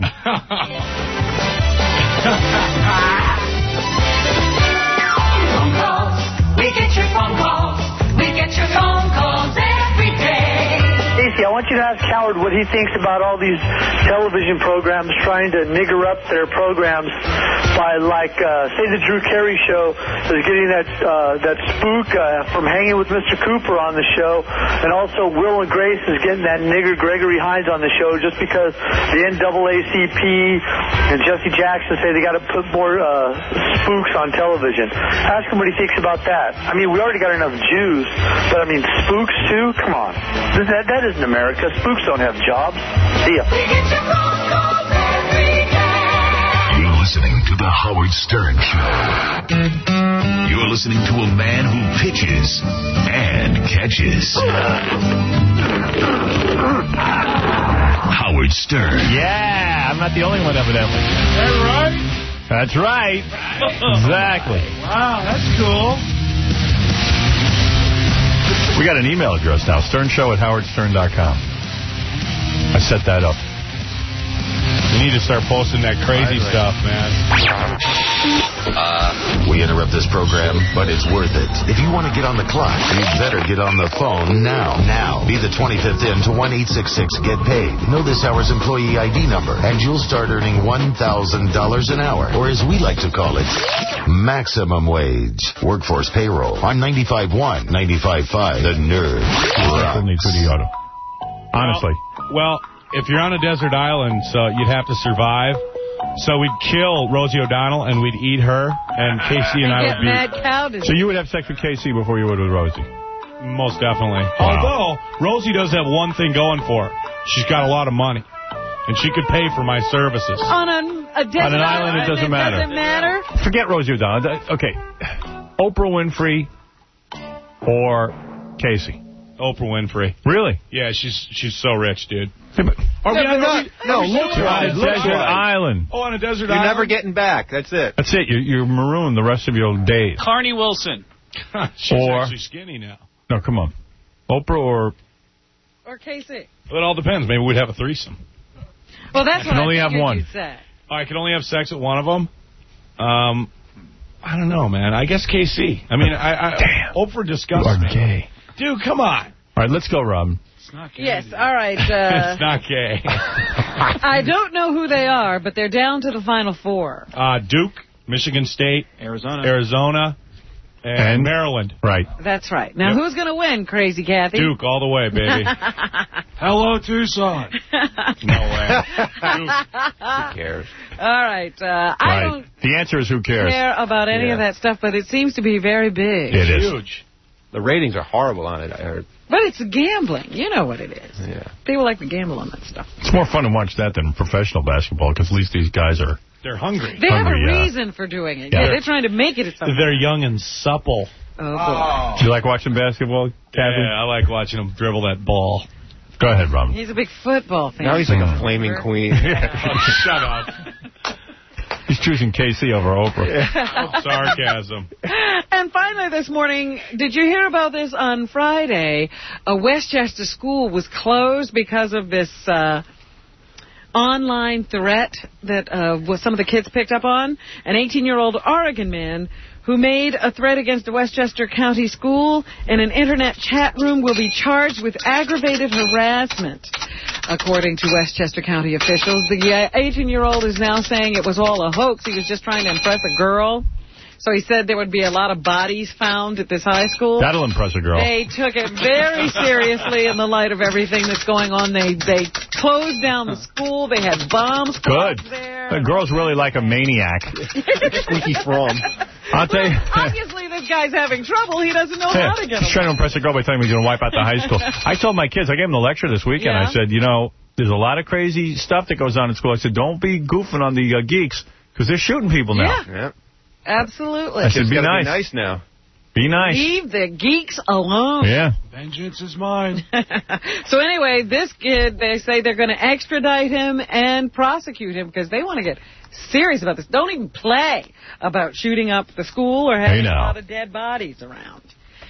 Phone calls. We get your phone calls. We get your phone calls every day. Casey, I want you to ask Howard what he thinks about all these television programs trying to nigger up their programs by, like, uh, say the Drew Carey show is getting that uh, that spook uh, from Hanging with Mister Cooper on the show, and also Will and Grace is getting that nigger Gregory Hines on the show just because the N double A C P and Jesse Jackson say they got to put more uh, spooks on television. Ask him what he thinks about that. I mean, we already got enough Jews, but I mean, spooks too? Come on. That, that isn't America. Spooks don't have jobs. See ya. You're listening to The Howard Stern Show. You're listening to a man who pitches and catches. Howard Stern. Yeah, I'm not the only one, evidently. That right? That's right. Exactly. Wow, that's cool. We got an email address now, sternshow at howard stern dot com. I set that up. You need to start posting that crazy right, stuff, man. Uh, we interrupt this program, but it's worth it. If you want to get on the clock, you better get on the phone now. Now. Be the twenty-fifth in to one eight six six get paid. Know this hour's employee I D number, and you'll start earning one thousand dollars an hour, or as we like to call it, maximum wage. Workforce payroll on ninety-five point one, ninety-five point five, The Nerve. Honestly. Well, well, if you're on a desert island, so you'd have to survive. So we'd kill Rosie O'Donnell and we'd eat her, and Casey and, and I would be. Mad cow so you would have sex with Casey before you would with Rosie? Most definitely. Wow. Although Rosie does have one thing going for her. She's got a lot of money, and she could pay for my services. On a, a desert on an island, it doesn't it matter. Doesn't matter. Forget Rosie O'Donnell. Okay, Oprah Winfrey or Casey. Oprah Winfrey. Really? Yeah, she's she's so rich, dude. Yeah, but, are we, no, are we, no, are we look right. Desert Island. Oh, on a desert You're island? You're never getting back. That's it. That's it. You're, you're marooned the rest of your days. Carney Wilson. She's or, actually skinny now. No, come on. Oprah or... Or K C? Well, it all depends. Maybe we'd have a threesome. Well, that's I what can I only have figured one. you'd say. Oh, I can only have sex with one of them? Um, I don't know, man. I guess K C. I mean, I, I Damn. Oprah disgusts You are me. gay. Dude, come on. All right, let's go, Robin. It's not gay. Yes, all right. Uh, it's not gay. I don't know who they are, but they're down to the final four. Uh, Duke, Michigan State, Arizona, Arizona, and, And? Maryland. Right. That's right. Now, Yep. who's going to win, Crazy Kathy? Duke all the way, baby. Hello, Tucson. No way. Who cares? All right. Uh, I Right. don't The answer is who cares? care about any Yeah. of that stuff, but it seems to be very big. It is. Huge. The ratings are horrible on it, I heard. But it's gambling. You know what it is. Yeah. People like to gamble on that stuff. It's more fun to watch that than professional basketball because at least these guys are... They're hungry. They Hungry, have a yeah. reason for doing it. Yeah. Yeah, they're trying to make it at something. They're young and supple. Oh, boy. Do you like watching basketball, Kathy? Yeah, I like watching them dribble that ball. Go ahead, Robin. He's a big football fan. Now he's like a flaming queen. Oh, shut up. He's choosing K C over Oprah. Oh, sarcasm. And finally this morning, did you hear about this on Friday? A Westchester school was closed because of this uh, online threat that uh, was some of the kids picked up on. An eighteen-year-old Oregon man who made a threat against a Westchester County school in an internet chat room will be charged with aggravated harassment, according to Westchester County officials. The eighteen-year-old is now saying it was all a hoax. He was just trying to impress a girl. So he said there would be a lot of bodies found at this high school. That'll impress a girl. They took it very seriously in the light of everything that's going on. They they closed down the school. They had bomb squads Good. there. The girl's really like a maniac. Squeaky from. I'll tell you. Obviously, this guy's having trouble. He doesn't know how to get He's trying to impress a girl by telling me he's going to wipe out the high school. I told my kids, I gave them the lecture this weekend. Yeah. I said, you know, there's a lot of crazy stuff that goes on in school. I said, don't be goofing on the uh, geeks because they're shooting people now. Yeah. Yeah. Absolutely. I said, It's be gotta nice. Be nice now. Be nice. Leave the geeks alone. Yeah. Vengeance is mine. So anyway, this kid, they say they're going to extradite him and prosecute him because they want to get serious about this. Don't even play about shooting up the school or having Hey, a now. lot of dead bodies around.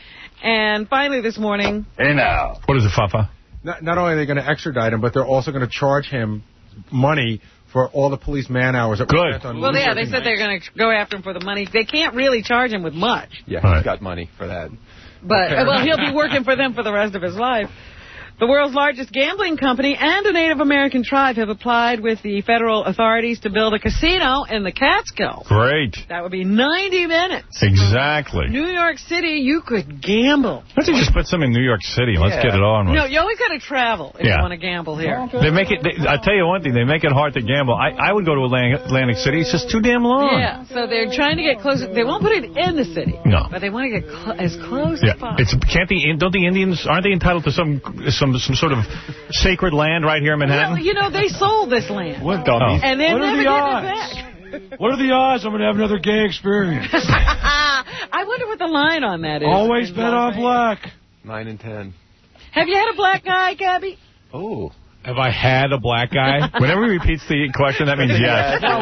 And finally this morning... Hey, now. What is it, Fafa? Not, not only are they going to extradite him, but they're also going to charge him money for all the police man hours that were spent on Well, yeah, researching they said they're going to go after him for the money. They can't really charge him with much. Yeah, All he's right. got money for that. But, well, he'll be working for them for the rest of his life. The world's largest gambling company and a Native American tribe have applied with the federal authorities to build a casino in the Catskills. Great. That would be ninety minutes. Exactly. New York City, you could gamble. Why don't you just put some in New York City? Let's Yeah. get it on with. No, you always got to travel if Yeah. you want to gamble here. They make it. They, I'll tell you one thing. They make it hard to gamble. I, I would go to Atlantic, Atlantic City. It's just too damn long. Yeah, so they're trying to get close. They won't put it in the city. No. But they want to get cl- as close Yeah, as possible. it's can't the don't the Indians aren't they entitled to some some some sort of sacred land right here in Manhattan? Well, you know, they sold this land. What dummies? And they What are never the did odds? it back. What are the odds I'm going to have another gay experience? I wonder what the line on that is. Always in bet Las on Vegas. black. Nine and ten. Have you had a black guy, Gabby? Oh. Have I had a black guy? Whenever he repeats the question, that means yes. No,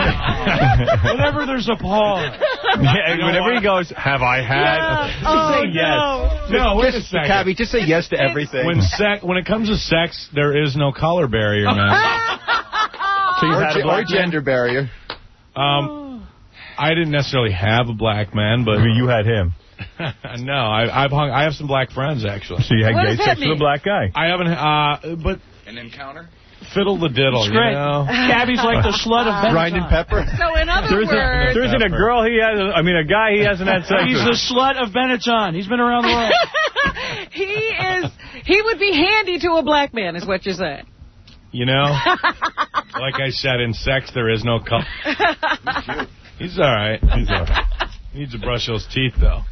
I- whenever there's a pause. Yeah, whenever he goes, have I had? Yeah. Just Oh, say yes. No, wait a Just, second. Cabby, just say yes to everything. When sec- when it comes to sex, there is no color barrier, man. So you've or, had a ge- or black man? gender barrier. Um, I didn't necessarily have a black man, but I mean, you had him. no, I, I've hung. I have some black friends actually. So you had What gay does that sex with mean? a black guy. I haven't. Uh, but An encounter? fiddle the diddle, It's you great. know. Gabby's like the slut of Benetton. Grinding pepper. So in other There isn't, words, there isn't a girl he has. I mean, a guy he hasn't had sex He's with. the slut of Benetton. He's been around the world. he is, he would be handy to a black man, is what you're saying. You know, like I said, in sex there is no color. He's all right. He's all right. He needs to brush those teeth though.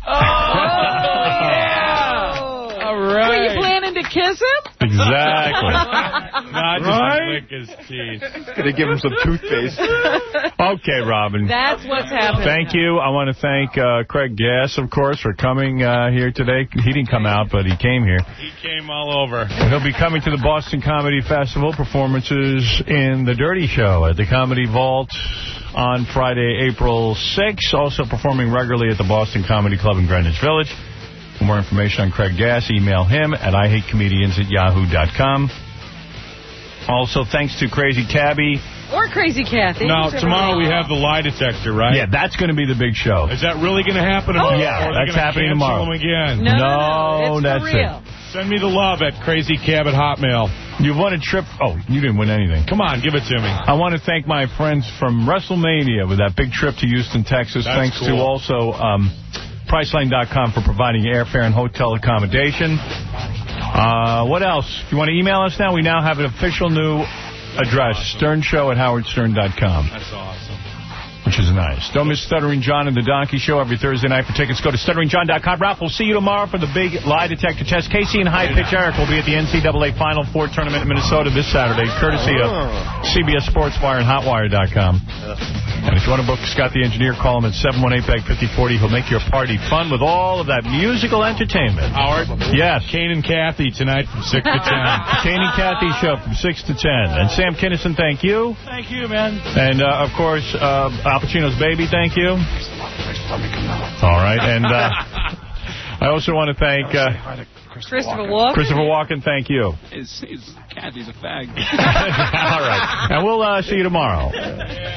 All right. Were you planning to kiss him? Exactly. Not just Right? lick his teeth. Gonna give him some toothpaste. Okay, Robin. That's what's happening. Thank you. I want to thank uh, Craig Gass, of course, for coming uh, here today. He didn't come out, but he came here. He came all over. And he'll be coming to the Boston Comedy Festival performances in The Dirty Show at the Comedy Vault on Friday, April sixth. Also performing regularly at the Boston Comedy Club in Greenwich Village. more information on Craig Gass, email him at I hate comedians at yahoo dot com. Also, thanks to Crazy Cabby. Or Crazy Kathy. Now, tomorrow we have the lie detector, right? Yeah, that's going to be the big show. Is that really going to happen? Oh, yeah, that's happening tomorrow. Them again? No, no, no, it's that's for real. it. Send me the love at Crazy Cab at Hotmail. You won a trip. Oh, you didn't win anything. Come on, give it to me. I want to thank my friends from WrestleMania with that big trip to Houston, Texas. That's Thanks cool. to also um, Priceline dot com for providing airfare and hotel accommodation. Uh, what else? If you want to email us now, we now have an official new address, Stern Show at Howard Stern dot com. That's awesome. Which is nice. Don't miss Stuttering John and the Donkey Show every Thursday night. For tickets, go to stuttering john dot com. Ralph, we'll see you tomorrow for the big lie detector test. Casey and High Pitch Eric will be at the N C double A Final Four tournament in Minnesota this Saturday, courtesy of C B S Sports Wire and hot wire dot com. And if you want to book Scott the Engineer, call him at seven one eight, B A G, five oh four oh. He'll make your party fun with all of that musical entertainment. Howard? Yes. Kane and Kathy tonight from six to ten. Kane and Kathy Show from six to ten. And Sam Kinison, thank you. Thank you, man. And, uh, of course, uh, Al Pacino's baby, thank you. All right. And uh, I also want to thank uh, Christopher Walken. Christopher Walken, thank you. It's, it's, Kathy's a fag. All right. And we'll uh, see you tomorrow.